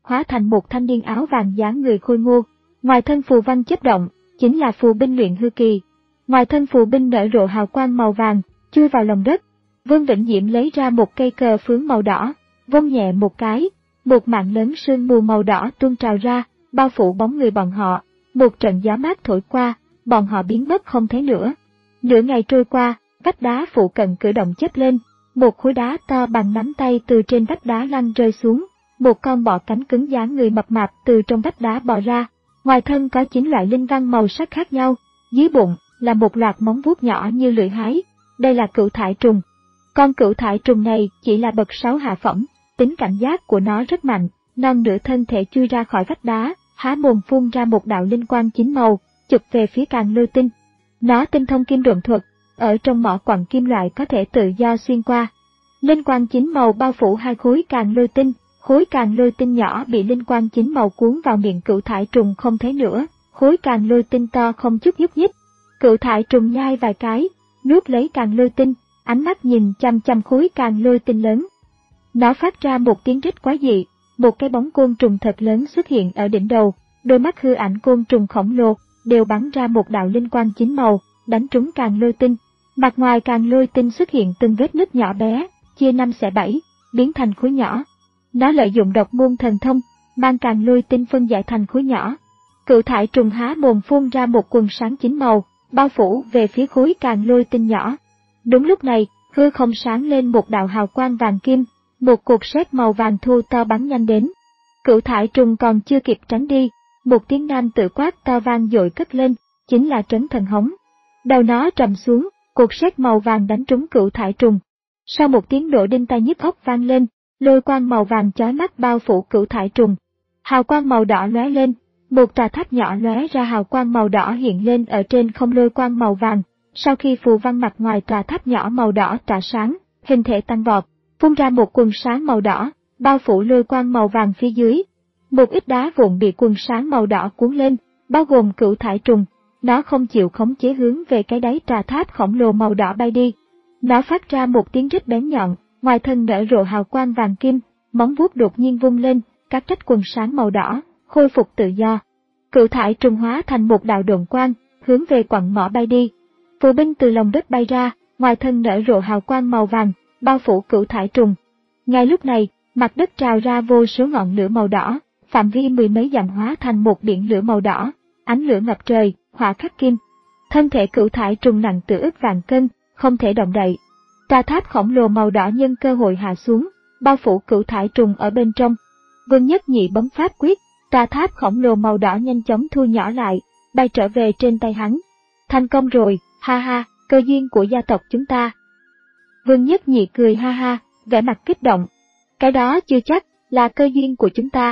hóa thành một thanh niên áo vàng dáng người khôi ngô. Ngoài thân phù văn chớp động, chính là phù binh luyện hư kỳ. Ngoài thân phù binh nở rộ hào quang màu vàng, chui vào lòng đất. Vương Vĩnh Diễm lấy ra một cây cờ phướng màu đỏ, vung nhẹ một cái, một mảng lớn sương mù màu đỏ tuôn trào ra, bao phủ bóng người bọn họ. Một trận gió mát thổi qua, bọn họ biến mất không thấy nữa. Nửa ngày trôi qua, vách đá phụ cận cử động chớp lên, một khối đá to bằng nắm tay từ trên vách đá lăn rơi xuống, một con bọ cánh cứng dáng người mập mạp từ trong vách đá bò ra. Ngoài thân có chín loại linh văn màu sắc khác nhau, dưới bụng là một loạt móng vuốt nhỏ như lưỡi hái. Đây là cửu thải trùng. Con cửu thải trùng này chỉ là bậc sáu hạ phẩm, tính cảnh giác của nó rất mạnh, non nửa thân thể chui ra khỏi vách đá, há mồm phun ra một đạo linh quang chín màu, chụp về phía Càn Lôi Tinh. Nó tinh thông kim độn thuật, ở trong mỏ quặng kim loại có thể tự do xuyên qua. Linh quang chín màu bao phủ hai khối Càn Lôi Tinh, khối Càn Lôi Tinh nhỏ bị linh quang chín màu cuốn vào miệng cửu thải trùng không thấy nữa, khối Càn Lôi Tinh to không chút nhúc nhích. Cửu thải trùng nhai vài cái, nuốt lấy Càn Lôi Tinh, ánh mắt nhìn chăm chăm khối Càn Lôi Tinh lớn. Nó phát ra một tiếng rít quái dị, một cái bóng côn trùng thật lớn xuất hiện ở đỉnh đầu, đôi mắt hư ảnh côn trùng khổng lồ đều bắn ra một đạo linh quang chín màu, đánh trúng Càn Lôi Tinh. Mặt ngoài Càn Lôi Tinh xuất hiện từng vết nứt nhỏ bé, chia năm xẻ bảy, biến thành khối nhỏ. Nó lợi dụng độc môn thần thông, mang Càn Lôi Tinh phân giải thành khối nhỏ. Cửu thải trùng há mồm phun ra một quần sáng chín màu, bao phủ về phía khối Càn Lôi Tinh nhỏ. Đúng lúc này, hư không sáng lên một đạo hào quang vàng kim, một cột sét màu vàng thô to bắn nhanh đến. Cửu thải trùng còn chưa kịp tránh đi, một tiếng nam tự quát to vang dội cất lên, chính là Trấn Thần Hống. Đầu nó trầm xuống, cột sét màu vàng đánh trúng cửu thải trùng. Sau một tiếng nổ đinh tai nhức óc vang lên, lôi quang màu vàng chói mắt bao phủ cửu thải trùng. Hào quang màu đỏ lóe lên, một tòa tháp nhỏ lóe ra hào quang màu đỏ hiện lên ở trên không lôi quang màu vàng. Sau khi phù văn mặt ngoài tòa tháp nhỏ màu đỏ tỏa sáng, hình thể tăng vọt, phun ra một quần sáng màu đỏ, bao phủ lôi quang màu vàng phía dưới. Một ít đá vụn bị quần sáng màu đỏ cuốn lên, bao gồm cửu thải trùng. Nó không chịu khống chế hướng về cái đáy tòa tháp khổng lồ màu đỏ bay đi. Nó phát ra một tiếng rít bén nhọn, ngoài thân nở rộ hào quang vàng kim, móng vuốt đột nhiên vung lên, cắt rách quần sáng màu đỏ, khôi phục tự do. Cửu thải trùng hóa thành một đạo độn quang, hướng về quặng mỏ bay đi. Phù binh từ lòng đất bay ra, ngoài thân nở rộ hào quang màu vàng, bao phủ cửu thải trùng. Ngay lúc này, mặt đất trào ra vô số ngọn lửa màu đỏ, phạm vi mười mấy dặm hóa thành một biển lửa màu đỏ, ánh lửa ngập trời, hỏa khắc kim. Thân thể cửu thải trùng nặng tựa ức vạn cân, không thể động đậy. Tòa tháp khổng lồ màu đỏ nhân cơ hội hạ xuống, bao phủ cửu thải trùng ở bên trong. Vương Nhất Nhị bấm pháp quyết, tòa tháp khổng lồ màu đỏ nhanh chóng thu nhỏ lại, bay trở về trên tay hắn. Thành công rồi, ha ha, cơ duyên của gia tộc chúng ta. Vương Nhất Nhị cười ha ha, vẻ mặt kích động. Cái đó chưa chắc là cơ duyên của chúng ta.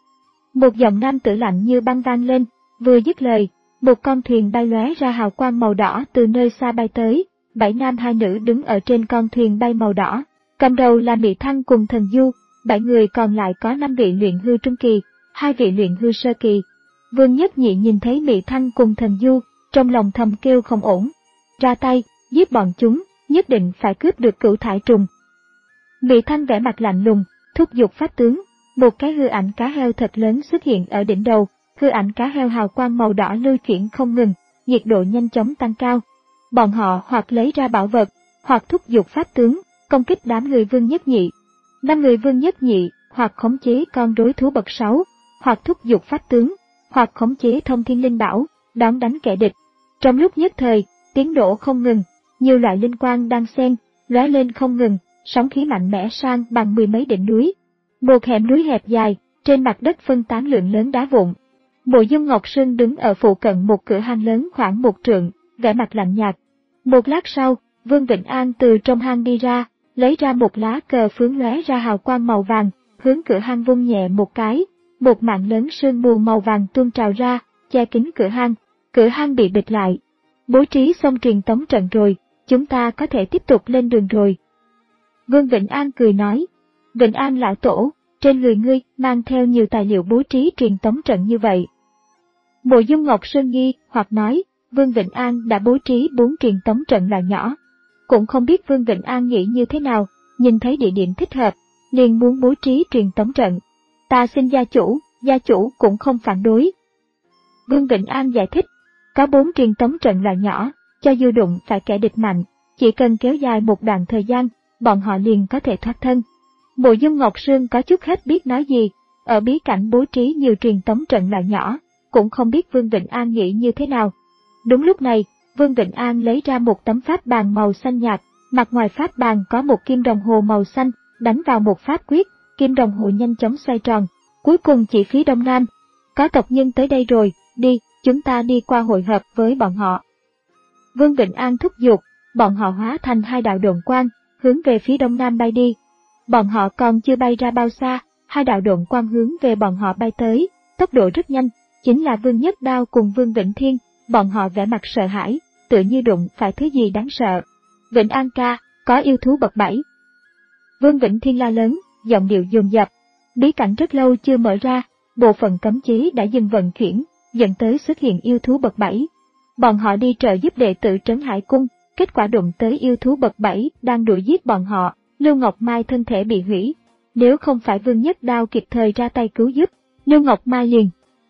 Một giọng nam tử lạnh như băng vang lên, vừa dứt lời, một con thuyền bay lóe ra hào quang màu đỏ từ nơi xa bay tới, bảy nam hai nữ đứng ở trên con thuyền bay màu đỏ, cầm đầu là Mị Thăng cùng Thần Du, bảy người còn lại có năm vị luyện hư trung kỳ, hai vị luyện hư sơ kỳ. Vương Nhất Nhị nhìn thấy Mị Thăng cùng Thần Du, trong lòng thầm kêu không ổn, ra tay, giết bọn chúng, nhất định phải cướp được cửu thải trùng. Mị Thăng vẻ mặt lạnh lùng, thúc giục pháp tướng, một cái hư ảnh cá heo thật lớn xuất hiện ở đỉnh đầu, hư ảnh cá heo hào quang màu đỏ lưu chuyển không ngừng, nhiệt độ nhanh chóng tăng cao. Bọn họ hoặc lấy ra bảo vật, hoặc thúc giục pháp tướng, công kích đám người Vương Nhất Nhị. Năm người Vương Nhất Nhị, hoặc khống chế con rối thú bậc sáu, hoặc thúc giục pháp tướng, hoặc khống chế thông thiên linh bảo, đón đánh kẻ địch. Trong lúc nhất thời, tiếng nổ không ngừng, nhiều loại linh quang đang xen, lóe lên không ngừng, sóng khí mạnh mẽ sang bằng mười mấy đỉnh núi. Một hẻm núi hẹp dài, trên mặt đất phân tán lượng lớn đá vụn. Mộ Dung Ngọc Sơn đứng ở phụ cận một cửa hang lớn khoảng một trượng, vẻ mặt lạnh nhạt. Một lát sau, Vương Vĩnh An từ trong hang đi ra, lấy ra một lá cờ phướng lóe ra hào quang màu vàng, hướng cửa hang vung nhẹ một cái, một mảng lớn sương mù màu vàng tuôn trào ra, che kín cửa hang. Cửa hang bị bịt lại. Bố trí xong truyền tống trận rồi, chúng ta có thể tiếp tục lên đường rồi. Vương Vĩnh An cười nói, Vĩnh An lão tổ, trên người ngươi mang theo nhiều tài liệu bố trí truyền tống trận như vậy. Mộ Dung Ngọc Sơn nghi hoặc nói, Vương Vĩnh An đã bố trí bốn truyền tống trận loại nhỏ. Cũng không biết Vương Vĩnh An nghĩ như thế nào, nhìn thấy địa điểm thích hợp, liền muốn bố trí truyền tống trận. Ta xin gia chủ, gia chủ cũng không phản đối. Vương Vĩnh An giải thích, có bốn truyền tống trận loại nhỏ, cho dù đụng phải kẻ địch mạnh, chỉ cần kéo dài một đoạn thời gian, bọn họ liền có thể thoát thân. Mộ Dung Ngọc Sương có chút hết biết nói gì, ở bí cảnh bố trí nhiều truyền tống trận loại nhỏ, cũng không biết Vương Vĩnh An nghĩ như thế nào. Đúng lúc này, Vương Vĩnh An lấy ra một tấm pháp bàn màu xanh nhạt, mặt ngoài pháp bàn có một kim đồng hồ màu xanh, đánh vào một pháp quyết, kim đồng hồ nhanh chóng xoay tròn, cuối cùng chỉ phía đông nam. Có tộc nhân tới đây rồi, đi, chúng ta đi qua hội hợp với bọn họ. Vương Vĩnh An thúc giục, bọn họ hóa thành hai đạo độn quang, hướng về phía đông nam bay đi. Bọn họ còn chưa bay ra bao xa, hai đạo độn quang hướng về bọn họ bay tới, tốc độ rất nhanh, chính là Vương Nhất Đao cùng Vương Vĩnh Thiên, bọn họ vẻ mặt sợ hãi, tựa như đụng phải thứ gì đáng sợ. Vĩnh An ca, có yêu thú bậc bảy. Vương Vĩnh Thiên la lớn, giọng điệu dồn dập. Bí cảnh rất lâu chưa mở ra, bộ phận cấm chế đã dừng vận chuyển, dẫn tới xuất hiện yêu thú bậc bảy. Bọn họ đi trợ giúp đệ tử Trấn Hải Cung, kết quả đụng tới yêu thú bậc bảy đang đuổi giết bọn họ, Lưu Ngọc Mai thân thể bị hủy. Nếu không phải Vương Nhất Đao kịp thời ra tay cứu giúp, Lưu Ngọc Mai liền.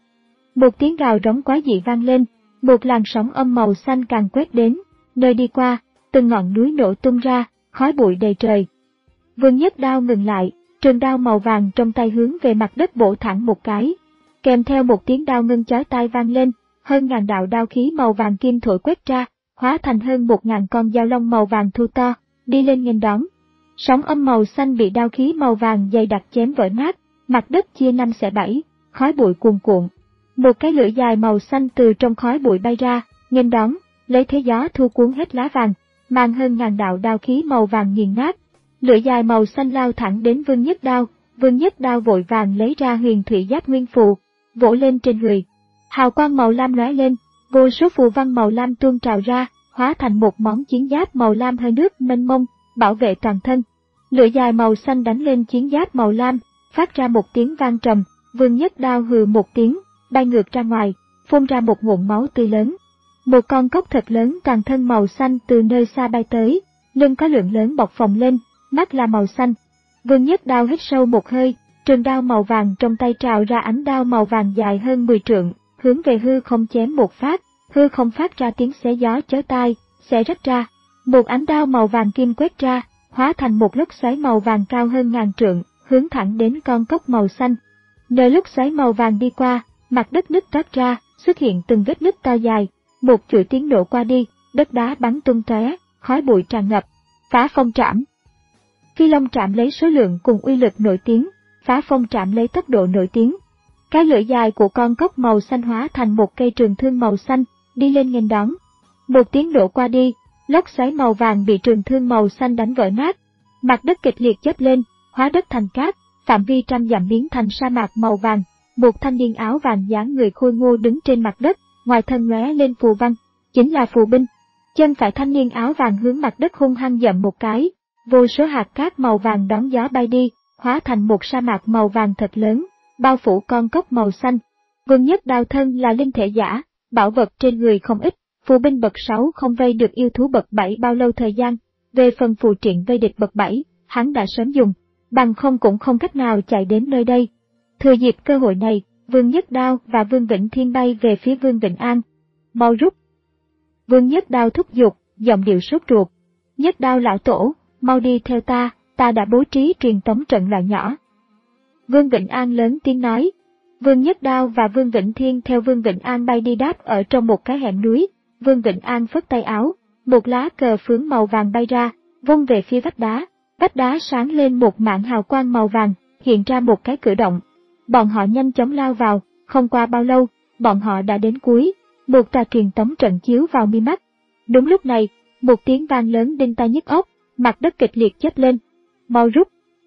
Một tiếng gào rống quái dị vang lên, một làn sóng âm màu xanh càng quét đến, nơi đi qua, từng ngọn núi nổ tung ra, khói bụi đầy trời. Vương Nhất Đao ngừng lại, trường đao màu vàng trong tay hướng về mặt đất bổ thẳng một cái, kèm theo một tiếng đao ngân chói tai vang lên, hơn ngàn đạo đao khí màu vàng kim thổi quét ra, hóa thành hơn một ngàn con dao long màu vàng thu to, đi lên nghênh đón. Sóng âm màu xanh bị đao khí màu vàng dày đặc chém vỡ nát, mặt đất chia năm xẻ bảy, khói bụi cuồn cuộn. Một cái lưỡi dài màu xanh từ trong khói bụi bay ra, nghênh đón, lấy thế gió thu cuốn hết lá vàng, mang hơn ngàn đạo đao khí màu vàng nghiền nát. Lưỡi dài màu xanh lao thẳng đến Vương Nhất Đao, Vương Nhất Đao vội vàng lấy ra huyền thủy giáp nguyên phù, vỗ lên trên người. Hào quang màu lam lóe lên, vô số phù văn màu lam tuôn trào ra, hóa thành một món chiến giáp màu lam hơi nước mênh mông, bảo vệ toàn thân. Lưỡi dài màu xanh đánh lên chiến giáp màu lam, phát ra một tiếng vang trầm, Vương Nhất Đao hừ một tiếng, bay ngược ra ngoài, phun ra một ngụm máu tươi lớn. Một con cốc thật lớn toàn thân màu xanh từ nơi xa bay tới, lưng có lượng lớn bọc phồng lên, mắt là màu xanh. Vương Nhất Đao hít sâu một hơi, trường đao màu vàng trong tay trào ra ánh đao màu vàng dài hơn mười trượng, hướng về hư không chém một phát, hư không phát ra tiếng xé gió chói tai, xé rách ra. Một ánh đao màu vàng kim quét ra, hóa thành một lốc xoáy màu vàng cao hơn ngàn trượng, hướng thẳng đến con cốc màu xanh. Nơi lốc xoáy màu vàng đi qua, mặt đất nứt toát ra, xuất hiện từng vết nứt to dài, một chuỗi tiếng nổ qua đi, đất đá bắn tung tóe, khói bụi tràn ngập. Phá phong trảm. Phi Long trảm lấy số lượng cùng uy lực nổi tiếng, Phá phong trảm lấy tốc độ nổi tiếng. Cái lưỡi dài của con cốc màu xanh hóa thành một cây trường thương màu xanh, đi lên nghênh đón. Một tiếng nổ qua đi, lốc xoáy màu vàng bị trường thương màu xanh đánh vỡ nát, mặt đất kịch liệt chớp lên, hóa đất thành cát, phạm vi trăm dặm biến thành sa mạc màu vàng. Một thanh niên áo vàng dáng người khôi ngô đứng trên mặt đất, ngoài thân lóe lên phù văn, chính là phù binh. Chân phải thanh niên áo vàng hướng mặt đất hung hăng dậm một cái, vô số hạt cát màu vàng đón gió bay đi, hóa thành một sa mạc màu vàng thật lớn, bao phủ con cốc màu xanh. Vương Nhất Đao thân là linh thể giả, bảo vật trên người không ít, phù binh bậc sáu không vây được yêu thú bậc bảy bao lâu thời gian, về phần phù triện vây địch bậc bảy, hắn đã sớm dùng, bằng không cũng không cách nào chạy đến nơi đây. Thừa dịp cơ hội này, Vương Nhất Đao và Vương Vĩnh Thiên bay về phía Vương Vĩnh An. Mau rút! Vương Nhất Đao thúc giục, giọng điệu sốt ruột. Nhất Đao lão tổ, mau đi theo ta, ta đã bố trí truyền tống trận loại nhỏ. Vương Vĩnh An lớn tiếng nói. Vương Nhất Đao và Vương Vĩnh Thiên theo Vương Vĩnh An bay đi đáp ở trong một cái hẻm núi. Vương Vĩnh An phất tay áo, một lá cờ phướng màu vàng bay ra, vung về phía vách đá. Vách đá sáng lên một mảng hào quang màu vàng, hiện ra một cái cửa động. Bọn họ nhanh chóng lao vào, không qua bao lâu, bọn họ đã đến cuối, một tòa truyền tống trận chiếu vào mi mắt. Đúng lúc này, một tiếng vang lớn đinh tai nhức óc, mặt đất kịch liệt chớp lên. Mau rút!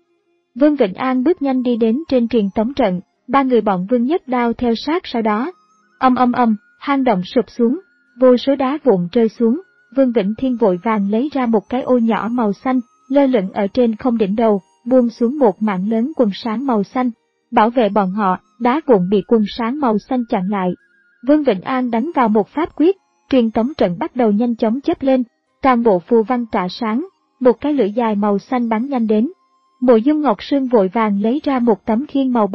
Vương Vĩnh An bước nhanh đi đến trên truyền tống trận, ba người bọn Vương Nhất Đao theo sát sau đó. Âm âm âm, hang động sụp xuống, vô số đá vụn rơi xuống. Vương Vĩnh Thiên vội vàng lấy ra một cái ô nhỏ màu xanh, lơ lửng ở trên không đỉnh đầu, buông xuống một mảng lớn quần sáng màu xanh. Bảo vệ bọn họ, đá vụn bị quần sáng màu xanh chặn lại. Vương Vĩnh An đánh vào một pháp quyết, truyền tống trận bắt đầu nhanh chóng chớp lên, toàn bộ phù văn tỏa sáng, một cái lưỡi dài màu xanh bắn nhanh đến. Mộ Dung Ngọc Sương vội vàng lấy ra một tấm khiên màu bạc,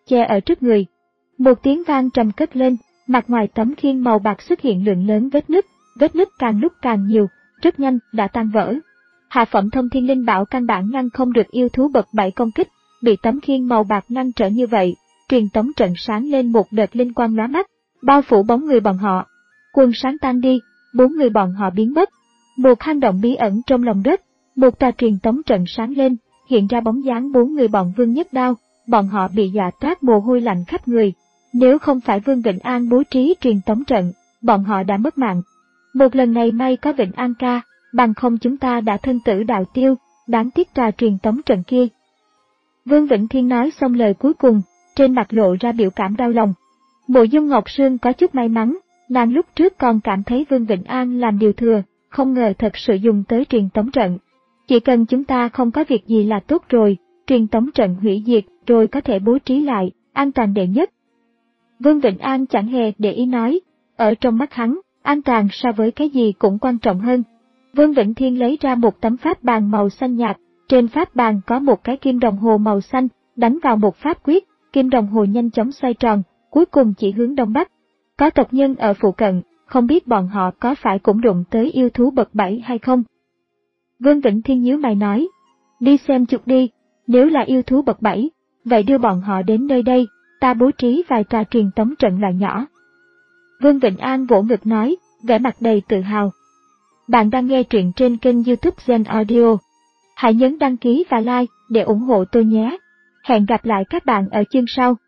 che ở trước người. Một tiếng vang trầm cất lên, mặt ngoài tấm khiên màu bạc xuất hiện lượng lớn vết nứt, vết nứt càng lúc càng nhiều, rất nhanh đã tan vỡ. Hạ phẩm thông thiên linh bảo căn bản ngăn không được yêu thú bậc bảy công kích, bị tấm khiên màu bạc ngăn trở như vậy, truyền tống trận sáng lên một đợt linh quang lóa mắt, bao phủ bóng người bọn họ. Quần sáng tan đi, bốn người bọn họ biến mất. Một hang động bí ẩn trong lòng đất, một tòa truyền tống trận sáng lên, hiện ra bóng dáng bốn người bọn Vương Nhất Đao, bọn họ bị dọa toát mồ hôi lạnh khắp người. Nếu không phải Vương Vĩnh An bố trí truyền tống trận, bọn họ đã mất mạng. Một lần này may có Vĩnh An ca, bằng không chúng ta đã thân tử đạo tiêu, đáng tiếc tòa truyền tống trận kia. Vương Vĩnh Thiên nói xong lời cuối cùng, trên mặt lộ ra biểu cảm đau lòng. Mộ Dung Ngọc Sương có chút may mắn, nàng lúc trước còn cảm thấy Vương Vĩnh An làm điều thừa, không ngờ thật sự dùng tới truyền tống trận. Chỉ cần chúng ta không có việc gì là tốt rồi, truyền tống trận hủy diệt rồi có thể bố trí lại, an toàn đệ nhất. Vương Vĩnh An chẳng hề để ý nói, ở trong mắt hắn, an toàn so với cái gì cũng quan trọng hơn. Vương Vĩnh Thiên lấy ra một tấm pháp bàn màu xanh nhạt, trên pháp bàn có một cái kim đồng hồ màu xanh, đánh vào một pháp quyết, kim đồng hồ nhanh chóng xoay tròn, cuối cùng chỉ hướng đông bắc. Có tộc nhân ở phụ cận, không biết bọn họ có phải cũng đụng tới yêu thú bậc bảy hay không. Vương Vĩnh Thiên nhíu mày nói, đi xem chút đi, nếu là yêu thú bậc bảy, vậy đưa bọn họ đến nơi đây, ta bố trí vài tòa truyền tống trận loại nhỏ. Vương Vĩnh An vỗ ngực nói, vẻ mặt đầy tự hào. Bạn đang nghe truyện trên kênh YouTube Gen Audio. Hãy nhấn đăng ký và like để ủng hộ tôi nhé. Hẹn gặp lại các bạn ở chương sau.